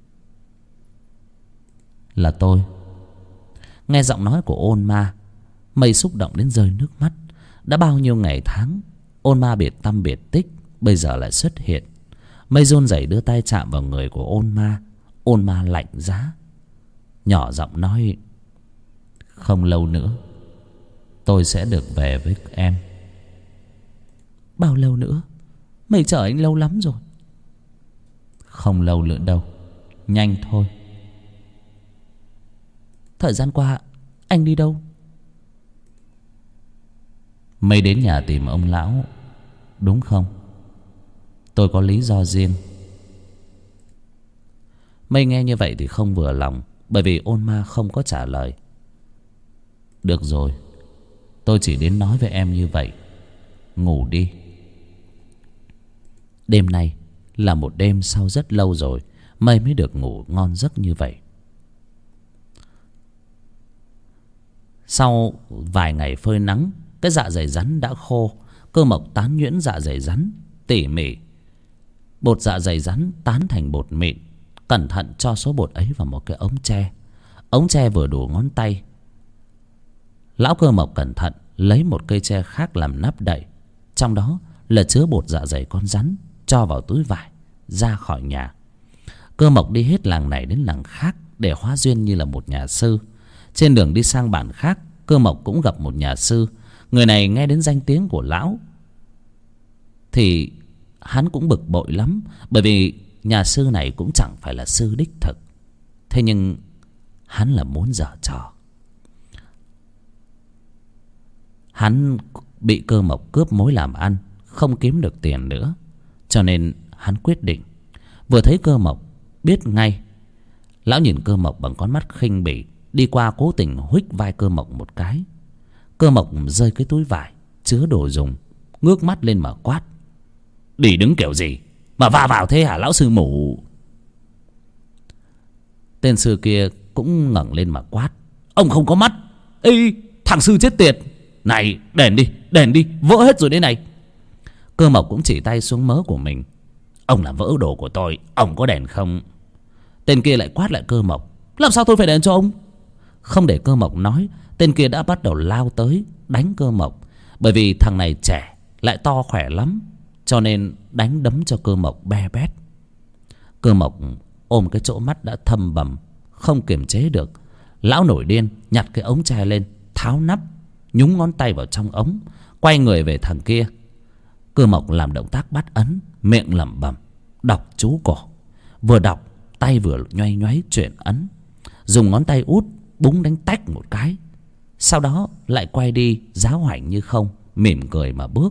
Là tôi. Nghe giọng nói của ôn ma, Mây xúc động đến rơi nước mắt. Đã bao nhiêu ngày tháng ôn ma biệt tăm biệt tích, bây giờ lại xuất hiện. Mây run rẩy đưa tay chạm vào người của ôn ma. Ôn ma lạnh giá, nhỏ giọng nói. Không lâu nữa tôi sẽ được về với em. Bao lâu nữa? Mày chờ anh lâu lắm rồi. Không lâu nữa đâu, nhanh thôi. Thời gian qua anh đi đâu? Mây đến nhà tìm ông lão, đúng không? Tôi có lý do riêng. Mây nghe như vậy thì không vừa lòng, bởi vì ôn ma không có trả lời. Được rồi, tôi chỉ đến nói với em như vậy. Ngủ đi. Đêm nay là một đêm sau rất lâu rồi Mây mới được ngủ ngon giấc như vậy. Sau vài ngày phơi nắng, cái dạ dày rắn đã khô. Cơ Mộc tán nhuyễn dạ dày rắn tỉ mỉ. Bột dạ dày rắn tán thành bột mịn, cẩn thận cho số bột ấy vào một cái ống tre. Ống tre vừa đủ ngón tay. Lão Cơ Mộc cẩn thận lấy một cây tre khác làm nắp đậy, trong đó là chứa bột dạ dày con rắn, cho vào túi vải, ra khỏi nhà. Cơ Mộc đi hết làng này đến làng khác để hóa duyên như là một nhà sư. Trên đường đi sang bản khác, Cơ Mộc cũng gặp một nhà sư. Người này nghe đến danh tiếng của lão thì hắn cũng bực bội lắm, bởi vì nhà sư này cũng chẳng phải là sư đích thực. Thế nhưng hắn là muốn giở trò. Hắn bị Cơ Mộc cướp mối làm ăn, không kiếm được tiền nữa, cho nên hắn quyết định. Vừa thấy Cơ Mộc biết ngay. Lão nhìn Cơ Mộc bằng con mắt khinh bỉ, đi qua cố tình huých vai Cơ Mộc một cái. Cơ Mộc rơi cái túi vải chứa đồ dùng, ngước mắt lên mà quát. Đi đứng kiểu gì mà va vào thế hả lão sư mù? Tên sư kia cũng ngẩng lên mà quát. Ông không có mắt. Ê, thằng sư chết tiệt. Này, đèn đi, đèn đi, vỡ hết rồi đây này. Cơ Mộc cũng chỉ tay xuống mớ của mình. Ông làm vỡ đồ của tôi, ông có đèn không? Tên kia lại quát lại Cơ Mộc. Làm sao tôi phải đèn cho ông? Không để Cơ Mộc nói, tên kia đã bắt đầu lao tới đánh Cơ Mộc. Bởi vì thằng này trẻ lại to khỏe lắm, cho nên đánh đấm cho Cơ Mộc be bét. Cơ Mộc ôm cái chỗ mắt đã thâm bầm, không kiềm chế được. Lão nổi điên, nhặt cái ống tre lên, tháo nắp, nhúng ngón tay vào trong ống, quay người về thằng kia. Cơ Mộc làm động tác bắt ấn, miệng lẩm bẩm đọc chú cổ. Vừa đọc, tay vừa nhoay nhoáy chuyển ấn, dùng ngón tay út búng đánh tách một cái. Sau đó lại quay đi giáo hoảnh như không, mỉm cười mà bước.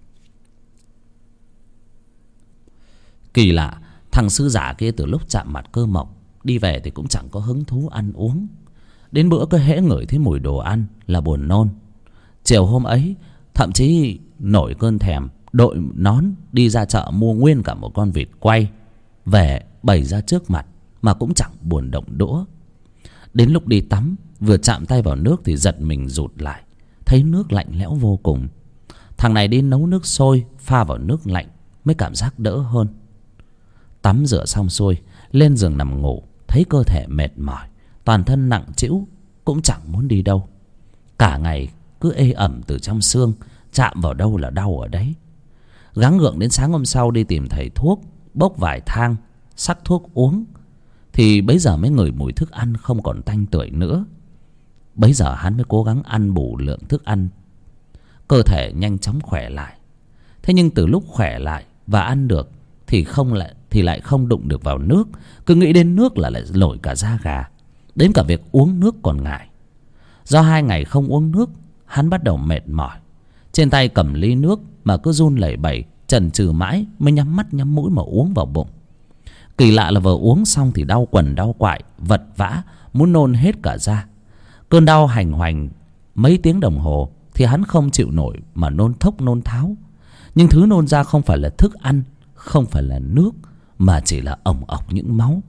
Kỳ lạ, thằng sư giả kia từ lúc chạm mặt Cơ Mộc đi về thì cũng chẳng có hứng thú ăn uống. Đến bữa cứ hễ ngửi thấy mùi đồ ăn là buồn nôn. Chiều hôm ấy thậm chí nổi cơn thèm, đội nón đi ra chợ mua nguyên cả một con vịt quay về bày ra trước mặt mà cũng chẳng buồn động đũa. Đến lúc đi tắm, vừa chạm tay vào nước thì giật mình rụt lại, thấy nước lạnh lẽo vô cùng. Thằng này đi nấu nước sôi pha vào nước lạnh mới cảm giác đỡ hơn. Tắm rửa xong xuôi, lên giường nằm ngủ, thấy cơ thể mệt mỏi, toàn thân nặng trĩu, cũng chẳng muốn đi đâu. Cả ngày cứ ê ẩm từ trong xương, chạm vào đâu là đau ở đấy. Gắng gượng đến sáng hôm sau đi tìm thầy thuốc, bốc vài thang sắc thuốc uống, thì bấy giờ mới ngửi mùi thức ăn không còn tanh tưởi nữa. Bấy giờ hắn mới cố gắng ăn bù lượng thức ăn, cơ thể nhanh chóng khỏe lại. Thế nhưng từ lúc khỏe lại và ăn được thì không lại thì lại không đụng được vào nước. Cứ nghĩ đến nước là lại nổi cả da gà, đến cả việc uống nước còn ngại. Do hai ngày không uống nước, hắn bắt đầu mệt mỏi. Trên tay cầm ly nước mà cứ run lẩy bẩy, chần chừ mãi mới nhắm mắt nhắm mũi mà uống vào bụng. Kỳ lạ là vừa uống xong thì đau quần đau quại, vật vã, muốn nôn hết cả ra. Cơn đau hành hoành mấy tiếng đồng hồ thì hắn không chịu nổi mà nôn thốc nôn tháo. Nhưng thứ nôn ra không phải là thức ăn, không phải là nước, mà chỉ là ồng ọc những máu.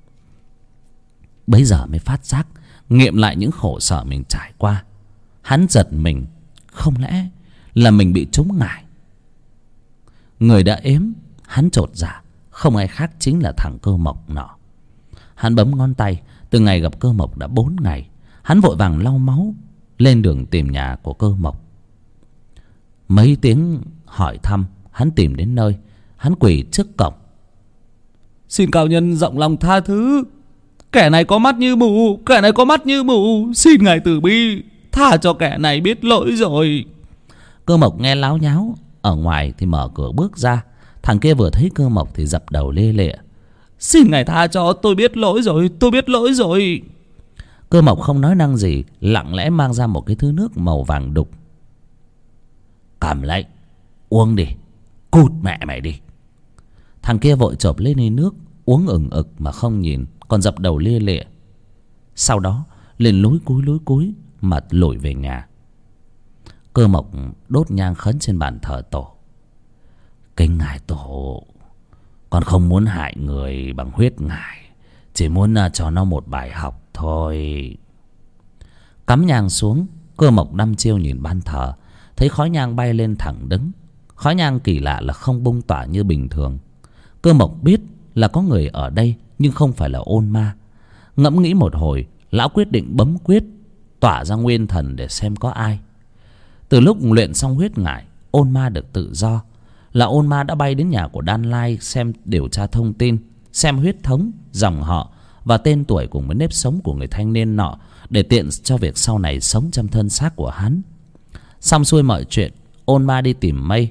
Bấy giờ mới phát giác, nghiệm lại những khổ sở mình trải qua. Hắn giật mình, không lẽ là mình bị trúng ngải? Người đã ếm, hắn chột dạ, không ai khác chính là thằng Cơ Mộc nọ. Hắn bấm ngón tay, từ ngày gặp Cơ Mộc đã bốn ngày. Hắn vội vàng lau máu, lên đường tìm nhà của Cơ Mộc. Mấy tiếng hỏi thăm, hắn tìm đến nơi. Hắn quỳ trước cổng: "Xin cao nhân rộng lòng tha thứ, kẻ này có mắt như mù, kẻ này có mắt như mù, xin ngài từ bi, tha cho kẻ này biết lỗi rồi." Cơ Mộc nghe láo nháo, ở ngoài thì mở cửa bước ra. Thằng kia vừa thấy Cơ Mộc thì dập đầu lê lịa: "Xin ngài tha cho, tôi biết lỗi rồi, tôi biết lỗi rồi." Cơ Mộc không nói năng gì, lặng lẽ mang ra một cái thứ nước màu vàng đục: "Cầm lấy, uống đi, cút mẹ mày đi." Thằng kia vội chộp lên ly nước, uống ừng ực mà không nhìn, còn dập đầu lia lịa. Sau đó liền lúi cúi lúi cúi mà lủi về nhà. Cơ Mộc đốt nhang khấn trên bàn thờ tổ: "Kính ngài tổ, con không muốn hại người bằng huyết ngài, chỉ muốn cho nó một bài học thôi." Cắm nhang xuống, Cơ Mộc đăm chiêu nhìn ban thờ, thấy khói nhang bay lên thẳng đứng. Khói nhang kỳ lạ là không bung tỏa như bình thường. Cơ Mộc biết là có người ở đây, nhưng không phải là ôn ma. Ngẫm nghĩ một hồi, lão quyết định bấm quyết tỏa ra nguyên thần để xem có ai. Từ lúc luyện xong huyết ngải, ôn ma được tự do. Là ôn ma đã bay đến nhà của Đan Lai xem điều tra thông tin, xem huyết thống, dòng họ và tên tuổi cùng với nếp sống của người thanh niên nọ, để tiện cho việc sau này sống trong thân xác của hắn. Xong xuôi mọi chuyện, ôn ma đi tìm Mây.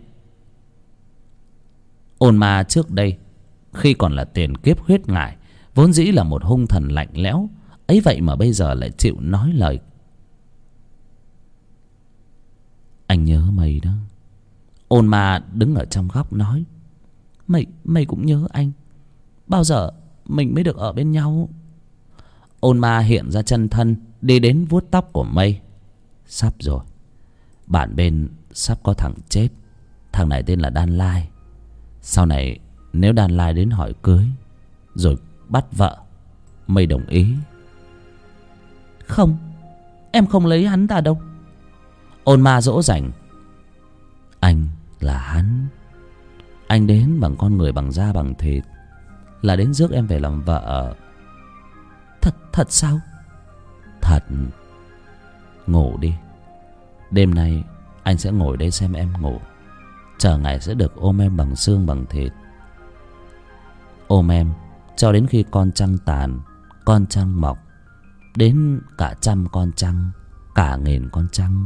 Ôn ma trước đây, khi còn là tiền kiếp huyết ngải, vốn dĩ là một hung thần lạnh lẽo, ấy vậy mà bây giờ lại chịu nói lời. "Anh nhớ Mây đó." Ôn ma đứng ở trong góc nói: Mây, Mây cũng nhớ anh. Bao giờ mình mới được ở bên nhau?" Ôn ma hiện ra chân thân, đi đến vuốt tóc của Mây: "Sắp rồi. Bạn bên sắp có thằng chết. Thằng này tên là Đan Lai. Sau này nếu Đan Lai đến hỏi cưới rồi bắt vợ, Mây đồng ý." "Không, em không lấy hắn ta đâu." Ôn ma dỗ dành: "Anh là hắn. Anh đến bằng con người bằng da bằng thịt, là đến rước em về làm vợ." Thật, thật sao?" "Thật. Ngủ đi. Đêm nay anh sẽ ngồi đây xem em ngủ, chờ ngày sẽ được ôm em bằng xương bằng thịt. Ôm em cho đến khi con trăng tàn, con trăng mọc, đến cả trăm con trăng, cả nghìn con trăng.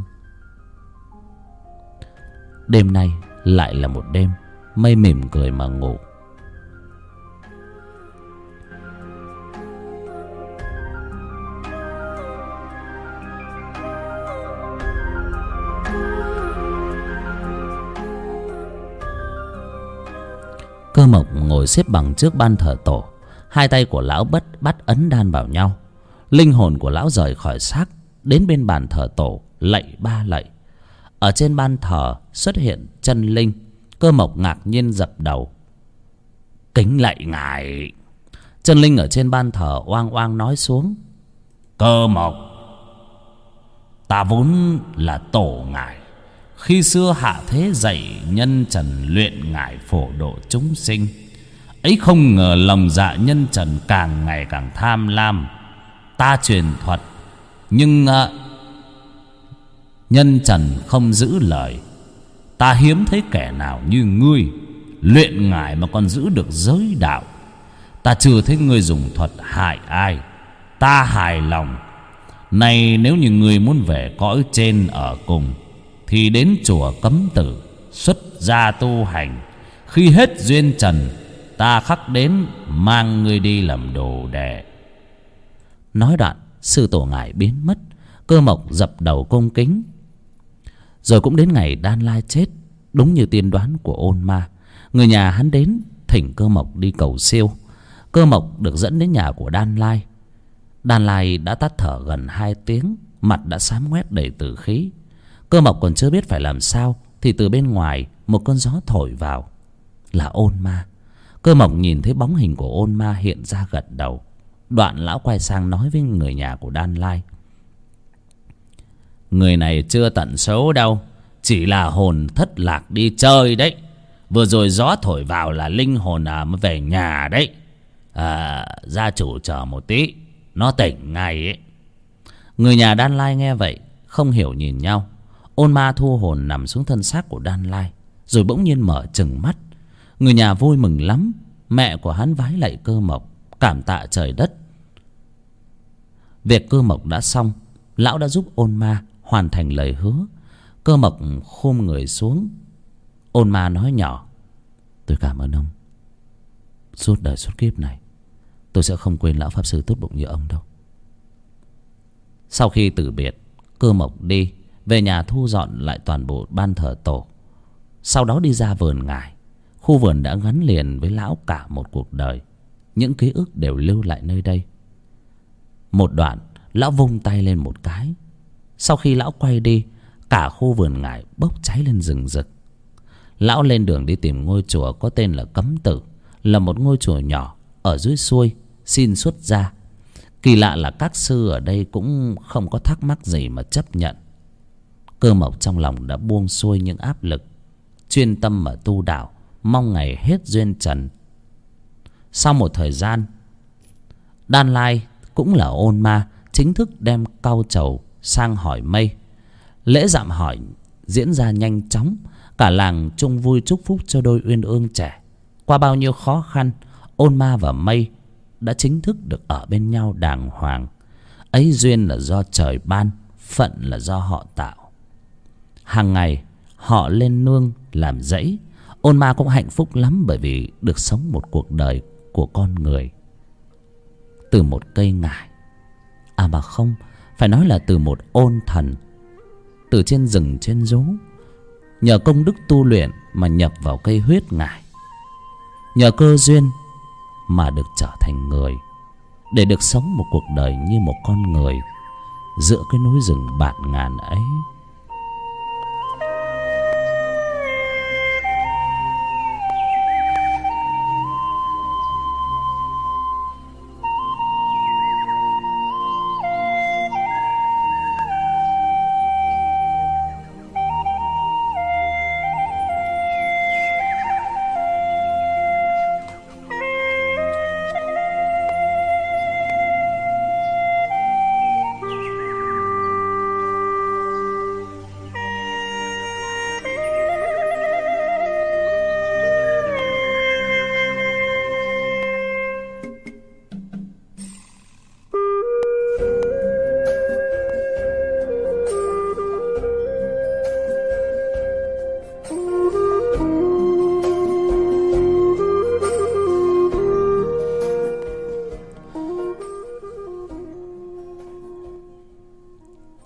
Đêm nay lại là một đêm mây mỉm cười mà ngủ. Cơ Mộc ngồi xếp bằng trước ban thờ tổ. Hai tay của lão bất bắt ấn đan vào nhau. Linh hồn của lão rời khỏi xác, đến bên bàn thờ tổ lạy ba lạy. Ở trên ban thờ xuất hiện chân linh. Cơ Mộc ngạc nhiên dập đầu, kính lạy ngài. Chân linh ở trên ban thờ oang oang nói xuống: Cơ Mộc, ta vốn là tổ ngài, khi xưa hạ thế dạy nhân trần luyện ngài phổ độ chúng sinh. Ấy không ngờ lòng dạ nhân trần càng ngày càng tham lam. Ta truyền thuật, nhưng uh, nhân trần không giữ lời. Ta hiếm thấy kẻ nào như ngươi, luyện ngài mà còn giữ được giới đạo. Ta chưa thấy ngươi dùng thuật hại ai. Ta hài lòng. Này nếu như ngươi muốn về cõi trên ở cùng, thì đến chùa Cấm Tử xuất gia tu hành. Khi hết duyên trần, ta khắc đến mang ngươi đi làm đồ đệ. Nói đoạn, sư tổ ngài biến mất. Cơ Mộc dập đầu cung kính. Rồi cũng đến ngày Đan Lai chết, đúng như tiên đoán của Ôn Ma. Người nhà hắn đến thỉnh Cơ Mộc đi cầu siêu. Cơ Mộc được dẫn đến nhà của Đan Lai. Đan Lai đã tắt thở gần hai tiếng, mặt đã xám ngoét đầy tử khí. Cơ Mộc còn chưa biết phải làm sao, thì từ bên ngoài một cơn gió thổi vào. Là Ôn Ma. Cơ Mộc nhìn thấy bóng hình của Ôn Ma hiện ra, gật đầu. Đoạn lão quay sang nói với người nhà của Đan Lai: Người này chưa tận xấu đâu, chỉ là hồn thất lạc đi chơi đấy. Vừa rồi gió thổi vào là linh hồn à mới về nhà đấy. À, gia chủ chờ một tí, nó tỉnh ngay ấy. Người nhà Đan Lai nghe vậy không hiểu nhìn nhau. Ôn Ma thu hồn nằm xuống thân xác của Đan Lai, rồi bỗng nhiên mở trừng mắt. Người nhà vui mừng lắm. Mẹ của hắn vái lạy Cơ Mộc, cảm tạ trời đất. Việc Cơ Mộc đã xong, lão đã giúp Ôn Ma hoàn thành lời hứa. Cơ Mộc khum người xuống. Ôn Ma nói nhỏ: Tôi cảm ơn ông. Suốt đời suốt kiếp này tôi sẽ không quên lão pháp sư tốt bụng như ông đâu. Sau khi từ biệt, Cơ Mộc đi về nhà thu dọn lại toàn bộ ban thờ tổ. Sau đó đi ra vườn ngải. Khu vườn đã gắn liền với lão cả một cuộc đời. Những ký ức đều lưu lại nơi đây. Một đoạn, lão vung tay lên một cái. Sau khi lão quay đi, cả khu vườn ngải bốc cháy lên rừng rực. Lão lên đường đi tìm ngôi chùa có tên là Cấm Tử, là một ngôi chùa nhỏ ở dưới xuôi, xin xuất gia. Kỳ lạ là các sư ở đây cũng không có thắc mắc gì mà chấp nhận. Cơ Mộc trong lòng đã buông xuôi những áp lực, chuyên tâm mà tu đạo, mong ngày hết duyên trần. Sau một thời gian, Đan Lai cũng là Ôn Ma chính thức đem cau trầu sang hỏi mây. Lễ dạm hỏi diễn ra nhanh chóng. Cả làng chung vui chúc phúc cho đôi uyên ương trẻ. Qua bao nhiêu khó khăn, Ôn Ma và Mây đã chính thức được ở bên nhau đàng hoàng. Ấy duyên là do trời ban, phận là do họ tạo. Hàng ngày họ lên nương làm rẫy. Ôn Ma cũng hạnh phúc lắm, bởi vì được sống một cuộc đời của con người. Từ một cây ngải, à mà không, phải nói là từ một ôn thần, từ trên rừng trên rú, nhờ công đức tu luyện mà nhập vào cây huyết ngải. Nhờ cơ duyên mà được trở thành người, để được sống một cuộc đời như một con người giữa cái núi rừng bạt ngàn ấy.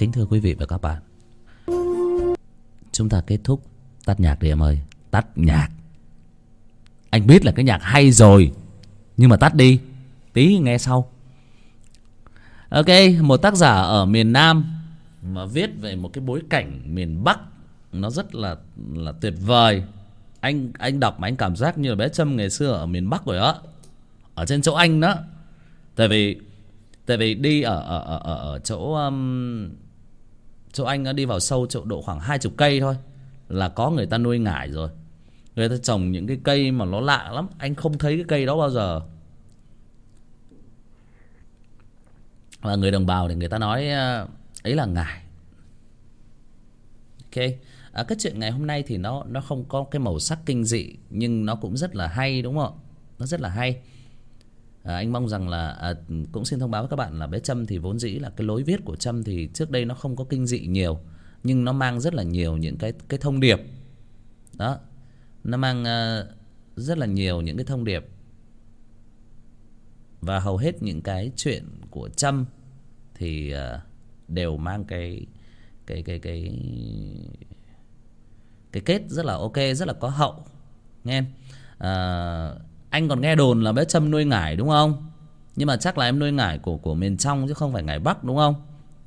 Kính thưa quý vị và các bạn, chúng ta kết thúc. Tắt nhạc đi em ơi, tắt nhạc. Anh biết là cái nhạc hay rồi, nhưng mà tắt đi, tí nghe sau. Ok, một tác giả ở miền Nam mà viết về một cái bối cảnh miền Bắc nó rất là là tuyệt vời. Anh anh đọc mà anh cảm giác như là bé Trâm ngày xưa ở miền Bắc rồi đó, ở trên chỗ anh đó. Tại vì tại vì đi ở ở ở ở, ở chỗ um, chỗ anh nó đi vào sâu chỗ độ khoảng hai chục cây thôi là có người ta nuôi ngải rồi. Người ta trồng những cái cây mà nó lạ lắm, anh không thấy cái cây đó bao giờ. Và người đồng bào thì người ta nói ấy là ngải. Ok, à, cái chuyện ngày hôm nay thì nó nó không có cái màu sắc kinh dị, nhưng nó cũng rất là hay, đúng không? Nó rất là hay. À, anh mong rằng là à, cũng xin thông báo với các bạn là bé Trâm thì vốn dĩ là cái lối viết của Trâm thì trước đây nó không có kinh dị nhiều, nhưng nó mang rất là nhiều những cái cái thông điệp. Đó, nó mang uh, rất là nhiều những cái thông điệp. Và hầu hết những cái chuyện của Trâm thì uh, đều mang cái cái cái cái cái kết rất là ok, rất là có hậu. Nghe uh, anh còn nghe đồn là bé Trâm nuôi ngải đúng không? Nhưng mà chắc là em nuôi ngải của của miền trong chứ không phải ngải Bắc đúng không?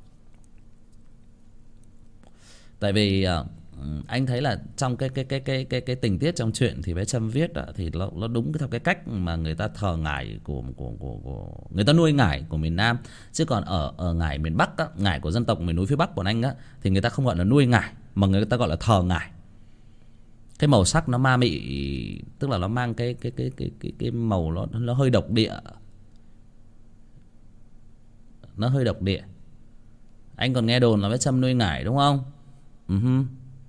Tại vì uh, anh thấy là trong cái cái cái cái cái cái tình tiết trong chuyện thì bé Trâm viết đó, thì nó nó đúng theo cái cách mà người ta thờ ngải của của của của người ta nuôi ngải của miền Nam. Chứ còn ở ở ngải miền Bắc á, ngải của dân tộc miền núi phía Bắc bọn anh á, thì người ta không gọi là nuôi ngải mà người ta gọi là thờ ngải. Cái màu sắc nó ma mị, tức là nó mang cái cái cái cái cái cái màu nó nó hơi độc địa. Nó hơi độc địa. Anh còn nghe đồn là bé Trâm nuôi ngải đúng không? Uh-huh.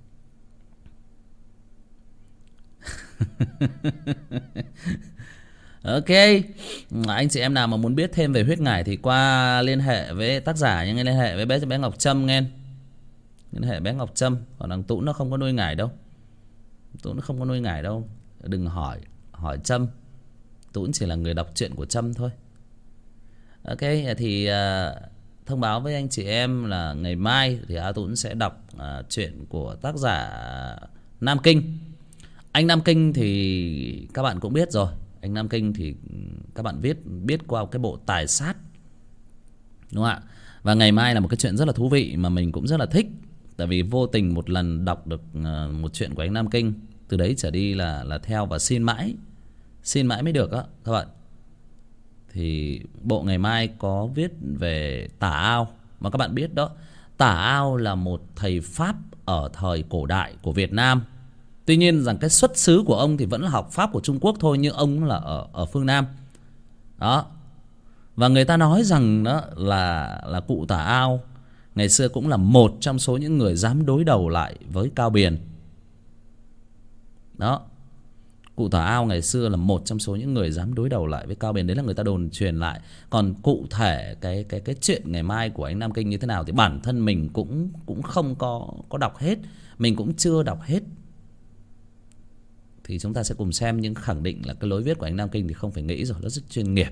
Ok, anh chị em nào mà muốn biết thêm về huyết ngải thì qua liên hệ với tác giả, nhưng liên hệ với bé bé Ngọc Trâm nghe. Liên hệ bé Ngọc Trâm, còn thằng Tũng nó không có nuôi ngải đâu. Tũng nó không có nuôi ngải đâu. Đừng hỏi, hỏi Trâm. Tũng chỉ là người đọc truyện của Trâm thôi. Ok, thì uh, thông báo với anh chị em là ngày mai thì A Tũng sẽ đọc uh, truyện của tác giả Nam Kinh. Anh Nam Kinh thì các bạn cũng biết rồi. Anh Nam Kinh thì các bạn viết biết qua cái bộ Tài Sát, đúng không ạ? Và ngày mai là một cái chuyện rất là thú vị mà mình cũng rất là thích. Tại vì vô tình một lần đọc được uh, một chuyện của anh Nam Kinh, từ đấy trở đi là là theo và xin mãi. Xin mãi mới được á các bạn. Thì bộ ngày mai có viết về Tả Ao. Mà các bạn biết đó, Tả Ao là một thầy Pháp ở thời cổ đại của Việt Nam. Tuy nhiên rằng cái xuất xứ của ông thì vẫn là học Pháp của Trung Quốc thôi, nhưng ông là ở, ở phương Nam. Đó. Và người ta nói rằng đó là, là cụ Tả Ao ngày xưa cũng là một trong số những người dám đối đầu lại với Cao Biền. Đó. Cụ Tả Ao ngày xưa là một trong số những người dám đối đầu lại với Cao Biền. Đấy là người ta đồn truyền lại. Còn cụ thể cái cái cái chuyện ngày mai của anh Nam Kinh như thế nào thì bản thân mình cũng cũng không có có đọc hết, mình cũng chưa đọc hết. Thì chúng ta sẽ cùng xem, nhưng khẳng định là cái lối viết của anh Nam Kinh thì không phải nghĩ rồi, nó rất chuyên nghiệp.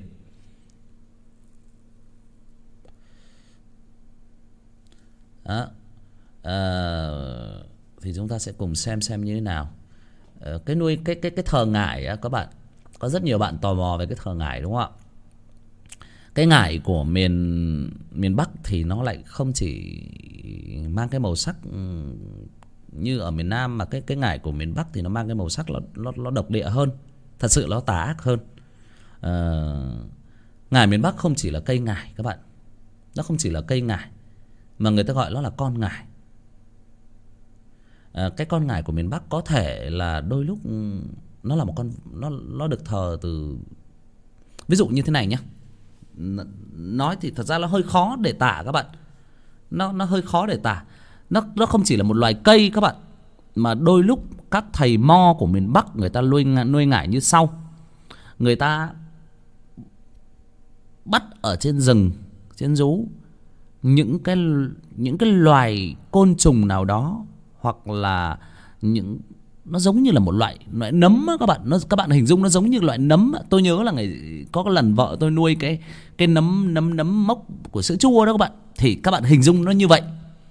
Đó. À, thì chúng ta sẽ cùng xem xem như thế nào. À, cái nuôi cái cái cái thờ ngải á các bạn, có rất nhiều bạn tò mò về cái thờ ngải đúng không ạ? Cái ngải của miền miền Bắc thì nó lại không chỉ mang cái màu sắc như ở miền Nam, mà cái cái ngải của miền Bắc thì nó mang cái màu sắc nó nó, nó độc địa hơn, thật sự nó tà ác hơn. À, ngải miền Bắc không chỉ là cây ngải các bạn, nó không chỉ là cây ngải mà người ta gọi nó là con ngải. À, cái con ngải của miền Bắc có thể là đôi lúc nó là một con, nó nó được thờ từ, ví dụ như thế này nhé. Nói thì thật ra nó hơi khó để tả các bạn. Nó nó hơi khó để tả. Nó nó không chỉ là một loài cây các bạn, mà đôi lúc các thầy mo của miền Bắc người ta nuôi nuôi ngải như sau. Người ta bắt ở trên rừng, trên rú những cái những cái loài côn trùng nào đó, hoặc là những, nó giống như là một loại loại nấm á các bạn. Nó các bạn hình dung nó giống như loại nấm. Tôi nhớ là ngày có cái lần vợ tôi nuôi cái cái nấm nấm nấm mốc của sữa chua đó các bạn, thì các bạn hình dung nó như vậy.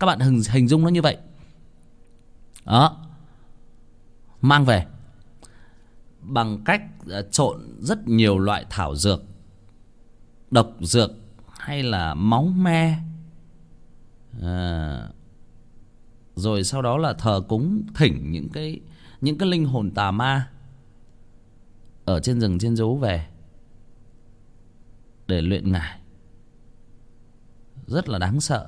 Các bạn hình, hình dung nó như vậy. Đó. Mang về bằng cách trộn rất nhiều loại thảo dược, độc dược hay là máu me, à, rồi sau đó là thờ cúng thỉnh những cái những cái linh hồn tà ma ở trên rừng trên rú về để luyện ngải. Rất là đáng sợ.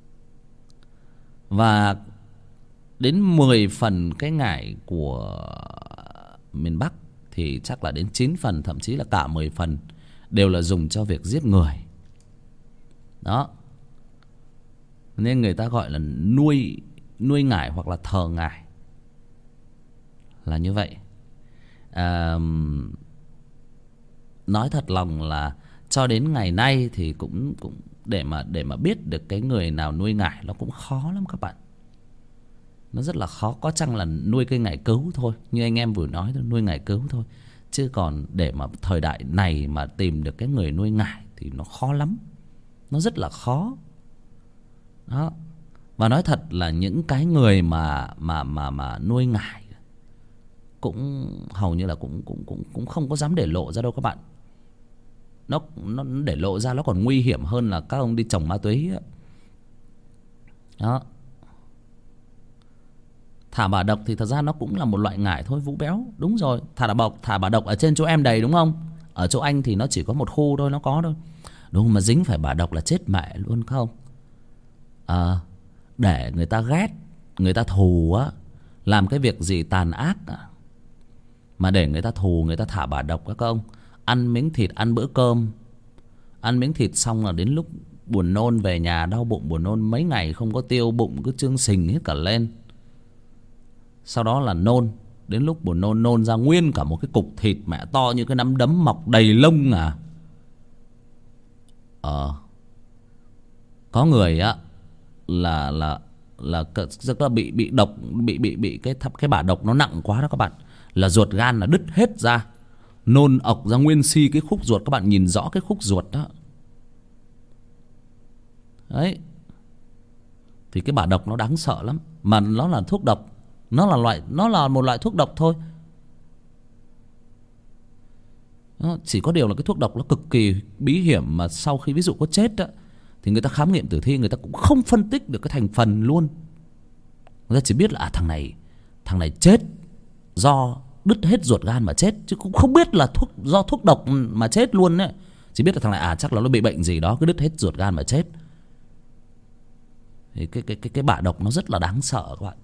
Và đến mười phần cái ngải của miền Bắc thì chắc là đến chín phần, thậm chí là cả mười phần đều là dùng cho việc giết người. Đó. Nên người ta gọi là nuôi nuôi ngải hoặc là thờ ngải, là như vậy. À, nói thật lòng là cho đến ngày nay thì cũng cũng để mà để mà biết được cái người nào nuôi ngải nó cũng khó lắm các bạn. Nó rất là khó. Có chăng là nuôi cây ngải cứu thôi, như anh em vừa nói thôi, nuôi ngải cứu thôi. Chứ còn để mà thời đại này mà tìm được cái người nuôi ngải thì nó khó lắm. Nó rất là khó. Đó. Và nói thật là những cái người mà mà mà mà nuôi ngải cũng hầu như là cũng cũng cũng cũng không có dám để lộ ra đâu các bạn. Nó nó để lộ ra nó còn nguy hiểm hơn là các ông đi trồng ma túy á. Đó. Thả bà độc thì thật ra nó cũng là một loại ngải thôi, Vũ Béo. Đúng rồi, thả bà, thả bà độc ở trên chỗ em đầy đúng không? Ở chỗ anh thì nó chỉ có một khu thôi, nó có thôi. Đúng, mà dính phải bà độc là chết mẹ luôn không? À, để người ta ghét, người ta thù á, làm cái việc gì tàn ác à, mà để người ta thù, người ta thả bà độc các ông. Ăn miếng thịt, ăn bữa cơm, ăn miếng thịt xong là đến lúc buồn nôn về nhà đau bụng, buồn nôn mấy ngày không có tiêu, bụng cứ chướng sình hết cả lên. Sau đó là nôn, đến lúc buồn nôn nôn ra nguyên cả một cái cục thịt mẹ to như cái nắm đấm mọc đầy lông à. Ờ Có người á là là là rất là bị bị độc, bị bị bị cái cái bả độc nó nặng quá đó các bạn, là ruột gan là đứt hết ra, nôn ọc ra nguyên si cái khúc ruột. Các bạn nhìn rõ cái khúc ruột đó. Đấy. Thì cái bả độc nó đáng sợ lắm, mà nó là thuốc độc. Nó là loại nó là một loại thuốc độc thôi. Nó chỉ có điều là cái thuốc độc nó cực kỳ bí hiểm, mà sau khi ví dụ có chết á thì người ta khám nghiệm tử thi người ta cũng không phân tích được cái thành phần luôn. Người ta chỉ biết là à, thằng này thằng này chết do đứt hết ruột gan mà chết, chứ cũng không biết là thuốc do thuốc độc mà chết luôn đấy. Chỉ biết là thằng này à chắc là nó bị bệnh gì đó, cứ đứt hết ruột gan mà chết. Thì cái cái cái cái bả độc nó rất là đáng sợ các bạn.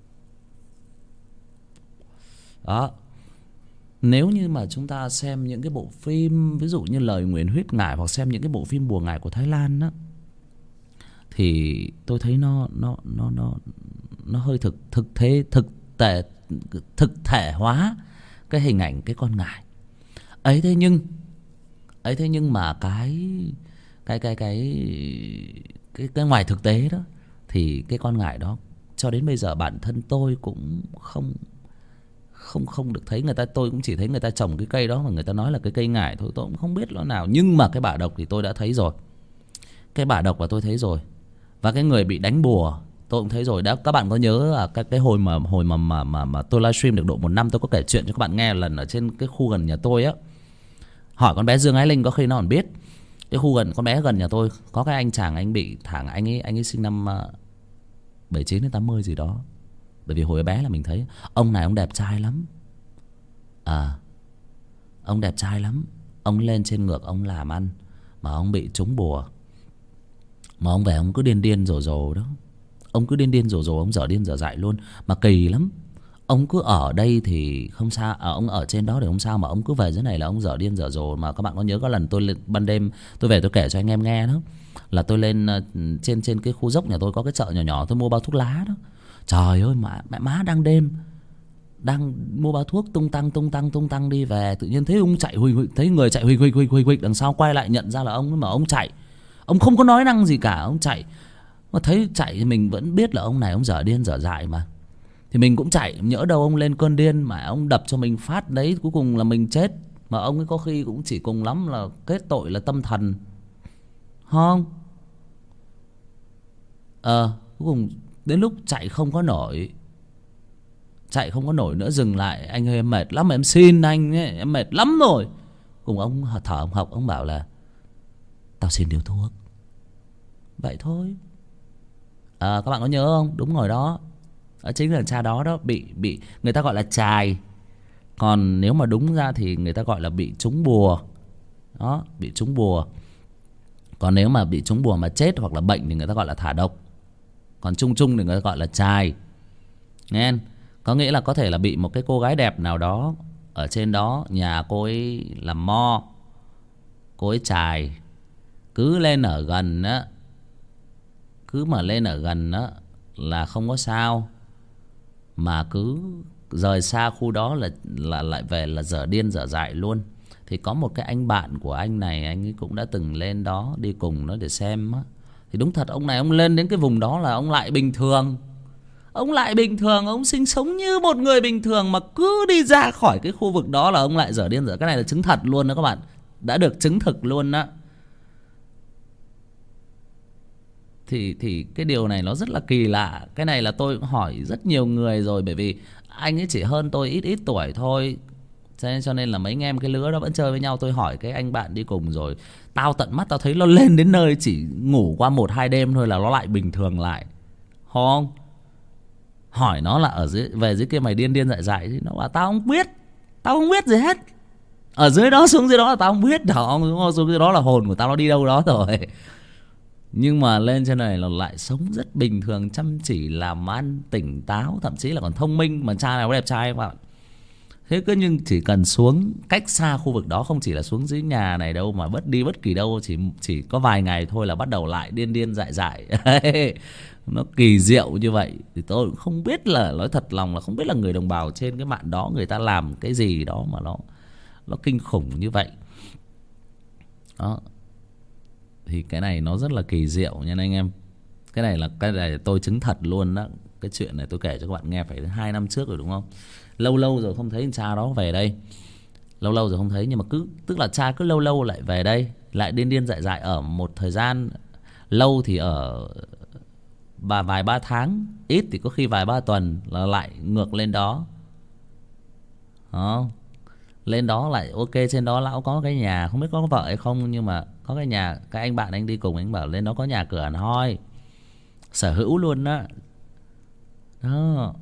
Đó. Nếu như mà chúng ta xem những cái bộ phim ví dụ như Lời Nguyền Huyết Ngải, hoặc xem những cái bộ phim bùa ngải của Thái Lan á, thì tôi thấy nó nó nó nó nó hơi thực thực thế thực tệ thực thể hóa cái hình ảnh cái con ngải ấy. Thế nhưng ấy thế nhưng mà cái cái cái cái cái cái ngoài thực tế đó thì cái con ngải đó cho đến bây giờ bản thân tôi cũng không không không được thấy người ta. Tôi cũng chỉ thấy người ta trồng cái cây đó mà người ta nói là cái cây ngải thôi, tôi cũng không biết nó nào. Nhưng mà cái bả độc thì tôi đã thấy rồi. Cái bả độc là tôi thấy rồi. Và cái người bị đánh bùa tôi cũng thấy rồi. Đã, các bạn có nhớ là cái cái hồi mà hồi mà mà mà, mà tôi livestream được độ một năm, tôi có kể chuyện cho các bạn nghe lần ở trên cái khu gần nhà tôi á. Hỏi con bé Dương Ái Linh có khi nó còn biết. Cái khu gần con bé gần nhà tôi có cái anh chàng anh bị thẳng, anh ấy anh ấy sinh năm bảy chín đến tám mươi gì đó. Bởi vì hồi bé là mình thấy ông này ông đẹp trai lắm. À, ông đẹp trai lắm. Ông lên trên ngược ông làm ăn mà ông bị trúng bùa. Mà ông về ông cứ điên điên rồ rồ đó. Ông cứ điên điên rồ rồ, ông dở điên dở dại luôn. Mà kỳ lắm. Ông cứ ở đây thì không sao, à, ông ở trên đó thì không sao, mà ông cứ về dưới này là ông dở điên dở dồ. Mà các bạn có nhớ có lần tôi lên ban đêm tôi về tôi kể cho anh em nghe đó, là tôi lên trên trên cái khu dốc nhà tôi có cái chợ nhỏ nhỏ, tôi mua bao thuốc lá đó. Trời ơi mà mẹ má đang đêm đang mua bao thuốc tung tăng tung tăng tung tăng đi về, tự nhiên thấy ông chạy huỳnh huỳnh, thấy người chạy huỳnh huỳnh huỳnh huỳnh huỳnh đằng sau, quay lại nhận ra là ông. Mà ông chạy, ông không có nói năng gì cả, ông chạy. Mà thấy chạy thì mình vẫn biết là ông này ông dở điên dở dại mà, thì mình cũng chạy. Nhỡ đâu ông lên cơn điên mà ông đập cho mình phát đấy, cuối cùng là mình chết. Mà ông ấy có khi cũng chỉ cùng lắm là kết tội là tâm thần, không? Ờ Cuối cùng đến lúc chạy không có nổi, chạy không có nổi nữa, dừng lại. Anh ơi em mệt lắm, em xin anh ấy, em mệt lắm rồi. Cùng ông thở ông Học, ông bảo là tao xin điếu thuốc. Vậy thôi. À, các bạn có nhớ không? Đúng rồi đó, đó chính là cha đó đó. Bị bị người ta gọi là chài, còn nếu mà đúng ra thì người ta gọi là bị trúng bùa. Đó, bị trúng bùa. Còn nếu mà bị trúng bùa mà chết hoặc là bệnh thì người ta gọi là thả độc. Còn chung chung thì người ta gọi là chài. Nghe, có nghĩa là có thể là bị một cái cô gái đẹp nào đó ở trên đó, nhà cô ấy làm mo, cô ấy chài. Cứ lên ở gần á, cứ mà lên ở gần á là không có sao, mà cứ rời xa khu đó là là lại về là dở điên dở dại luôn. Thì có một cái anh bạn của anh này, anh ấy cũng đã từng lên đó đi cùng nó để xem á. Thì đúng thật, ông này ông lên đến cái vùng đó là ông lại bình thường. Ông lại bình thường, ông sinh sống như một người bình thường, mà cứ đi ra khỏi cái khu vực đó là ông lại dở điên dở. Cái này là chứng thật luôn đó các bạn, đã được chứng thực luôn đó. Thì, thì cái điều này nó rất là kỳ lạ. Cái này là tôi cũng hỏi rất nhiều người rồi. Bởi vì anh ấy chỉ hơn tôi ít ít tuổi thôi, cho nên là mấy anh em cái lứa đó vẫn chơi với nhau. Tôi hỏi cái anh bạn đi cùng rồi, tao tận mắt tao thấy nó lên đến nơi chỉ ngủ qua một hai đêm thôi là nó lại bình thường lại. Không, hỏi nó là ở dưới về dưới kia mày điên điên dại dại thì nó bảo tao không biết, tao không biết gì hết. Ở dưới đó xuống dưới đó là tao không biết đó, xuống dưới đó là hồn của tao nó đi đâu đó rồi. Nhưng mà lên trên này là lại sống rất bình thường, chăm chỉ làm ăn, tỉnh táo, thậm chí là còn thông minh. Mà cha này có đẹp trai các bạn. Thế cứ nhưng chỉ cần xuống cách xa khu vực đó, không chỉ là xuống dưới nhà này đâu, mà bất đi bất kỳ đâu, chỉ chỉ có vài ngày thôi là bắt đầu lại điên điên dại dại. Nó kỳ diệu như vậy. Thì tôi cũng không biết, là nói thật lòng là không biết là người đồng bào trên cái mạng đó người ta làm cái gì đó mà nó nó kinh khủng như vậy đó. Thì cái này nó rất là kỳ diệu nha anh em. Cái này là cái này tôi chứng thật luôn đó. Cái chuyện này tôi kể cho các bạn nghe phải hai năm trước rồi đúng không? Lâu lâu rồi không thấy cha đó về đây, lâu lâu rồi không thấy. Nhưng mà cứ tức là cha cứ lâu lâu lại về đây, lại điên điên dại dại ở một thời gian lâu thì ở và vài ba tháng, ít thì có khi vài ba tuần là lại ngược lên đó. Đó. Lên đó lại ok, trên đó lão có cái nhà, không biết có vợ hay không, nhưng mà có cái nhà. Cái anh bạn anh đi cùng anh bảo lên đó có nhà cửa hẳn hoi, sở hữu luôn đó. Đó.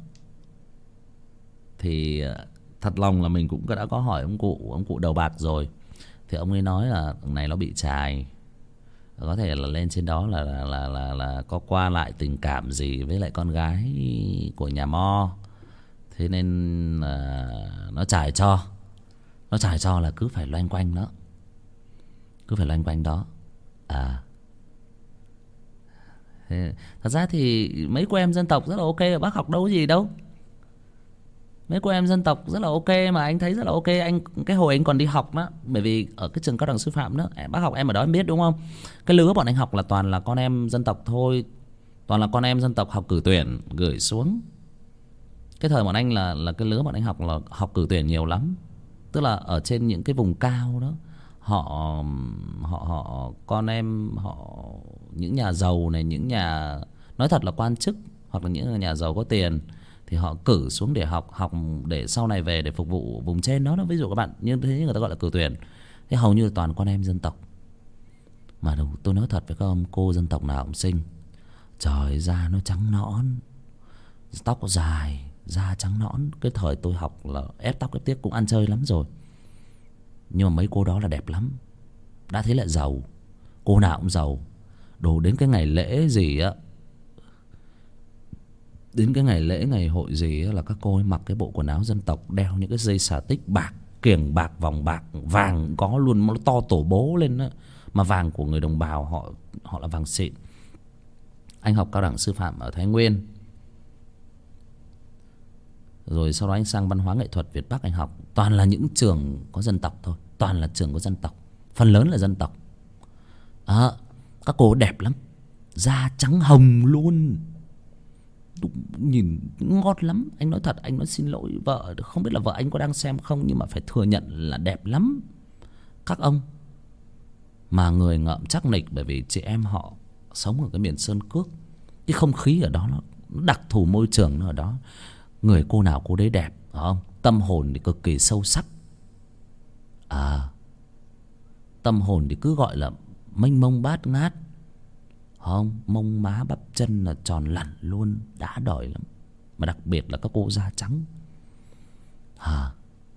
Thì thật lòng là mình cũng đã có hỏi ông cụ, ông cụ đầu bạc rồi. Thì ông ấy nói là thằng này nó bị chài, có thể là lên trên đó là là, là là là có qua lại tình cảm gì với lại con gái của nhà mo. Thế nên là nó chài cho, nó chài cho là cứ phải loanh quanh đó, cứ phải loanh quanh đó. À, thế, thật ra thì mấy cô em dân tộc rất là ok, bác học đâu có gì đâu. Mấy cô em dân tộc rất là ok mà anh thấy rất là ok. Anh cái hồi anh còn đi học đó, bởi vì ở cái trường cao đẳng sư phạm đó, bác học em ở đó em biết đúng không? Cái lứa bọn anh học là toàn là con em dân tộc thôi, toàn là con em dân tộc học cử tuyển gửi xuống. Cái thời bọn anh là là cái lứa bọn anh học là học cử tuyển nhiều lắm. Tức là ở trên những cái vùng cao đó, họ họ họ con em họ, những nhà giàu này, những nhà nói thật là quan chức hoặc là những nhà giàu có tiền thì họ cử xuống để học, học để sau này về để phục vụ vùng trên đó, đó. Ví dụ các bạn như thế người ta gọi là cử tuyển. Thế hầu như là toàn con em dân tộc. Mà đâu, tôi nói thật với các ông, cô dân tộc nào cũng xinh. Trời, da nó trắng nõn, tóc dài, da trắng nõn. Cái thời tôi học là ép tóc ép tiếc cũng ăn chơi lắm rồi. Nhưng mà mấy cô đó là đẹp lắm. Đã thế lại giàu, cô nào cũng giàu. Đồ đến cái ngày lễ gì á, đến cái ngày lễ ngày hội gì á, là các cô ấy mặc cái bộ quần áo dân tộc, đeo những cái dây xà tích bạc, kiềng bạc, vòng bạc, vàng có luôn, nó to tổ bố lên đó. Mà vàng của người đồng bào họ họ là vàng xịn. Anh học cao đẳng sư phạm ở Thái Nguyên, rồi sau đó anh sang văn hóa nghệ thuật Việt Bắc anh học. Toàn là những trường có dân tộc thôi, toàn là trường có dân tộc, phần lớn là dân tộc. À, các cô đẹp lắm, da trắng hồng luôn, nhìn ngọt lắm. Anh nói thật, anh nói xin lỗi vợ, không biết là vợ anh có đang xem không, nhưng mà phải thừa nhận là đẹp lắm các ông. Mà người ngợm chắc nịch, bởi vì chị em họ sống ở cái miền Sơn Cước. Cái không khí ở đó nó đặc thù, môi trường nó ở đó. Người cô nào cô đấy đẹp, phải không? Tâm hồn thì cực kỳ sâu sắc. À, tâm hồn thì cứ gọi là mênh mông bát ngát, không? Mông má bắp chân là tròn lẳn luôn, đã đòi lắm. Mà đặc biệt là các cô da trắng. À,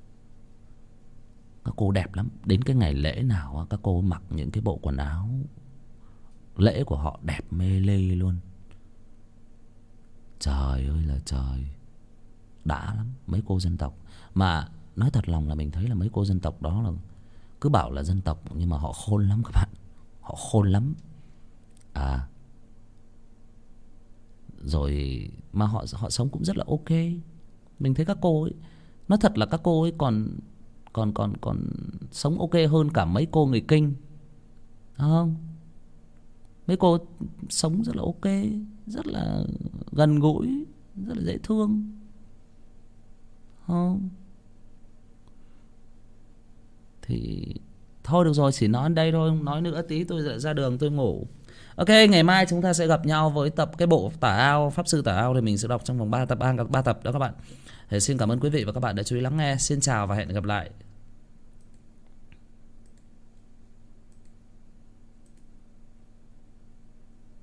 các cô đẹp lắm. Đến cái ngày lễ nào các cô mặc những cái bộ quần áo lễ của họ đẹp mê ly luôn. Trời ơi là trời, đã lắm. Mấy cô dân tộc. Mà nói thật lòng là mình thấy là mấy cô dân tộc đó là cứ bảo là dân tộc nhưng mà họ khôn lắm các bạn. Họ khôn lắm. À, rồi mà họ họ sống cũng rất là ok. Mình thấy các cô ấy, nói thật là các cô ấy còn còn còn còn sống ok hơn cả mấy cô người Kinh, không? Mấy cô sống rất là ok, rất là gần gũi, rất là dễ thương, không? Thì thôi được rồi, chỉ nói đây thôi, không nói nữa tí tôi ra đường tôi ngủ. Ok, ngày mai chúng ta sẽ gặp nhau với tập cái bộ Tả Ao, Pháp Sư Tả Ao thì mình sẽ đọc trong vòng ba tập, ba tập đó các bạn. Thì xin cảm ơn quý vị và các bạn đã chú ý lắng nghe. Xin chào và hẹn gặp lại.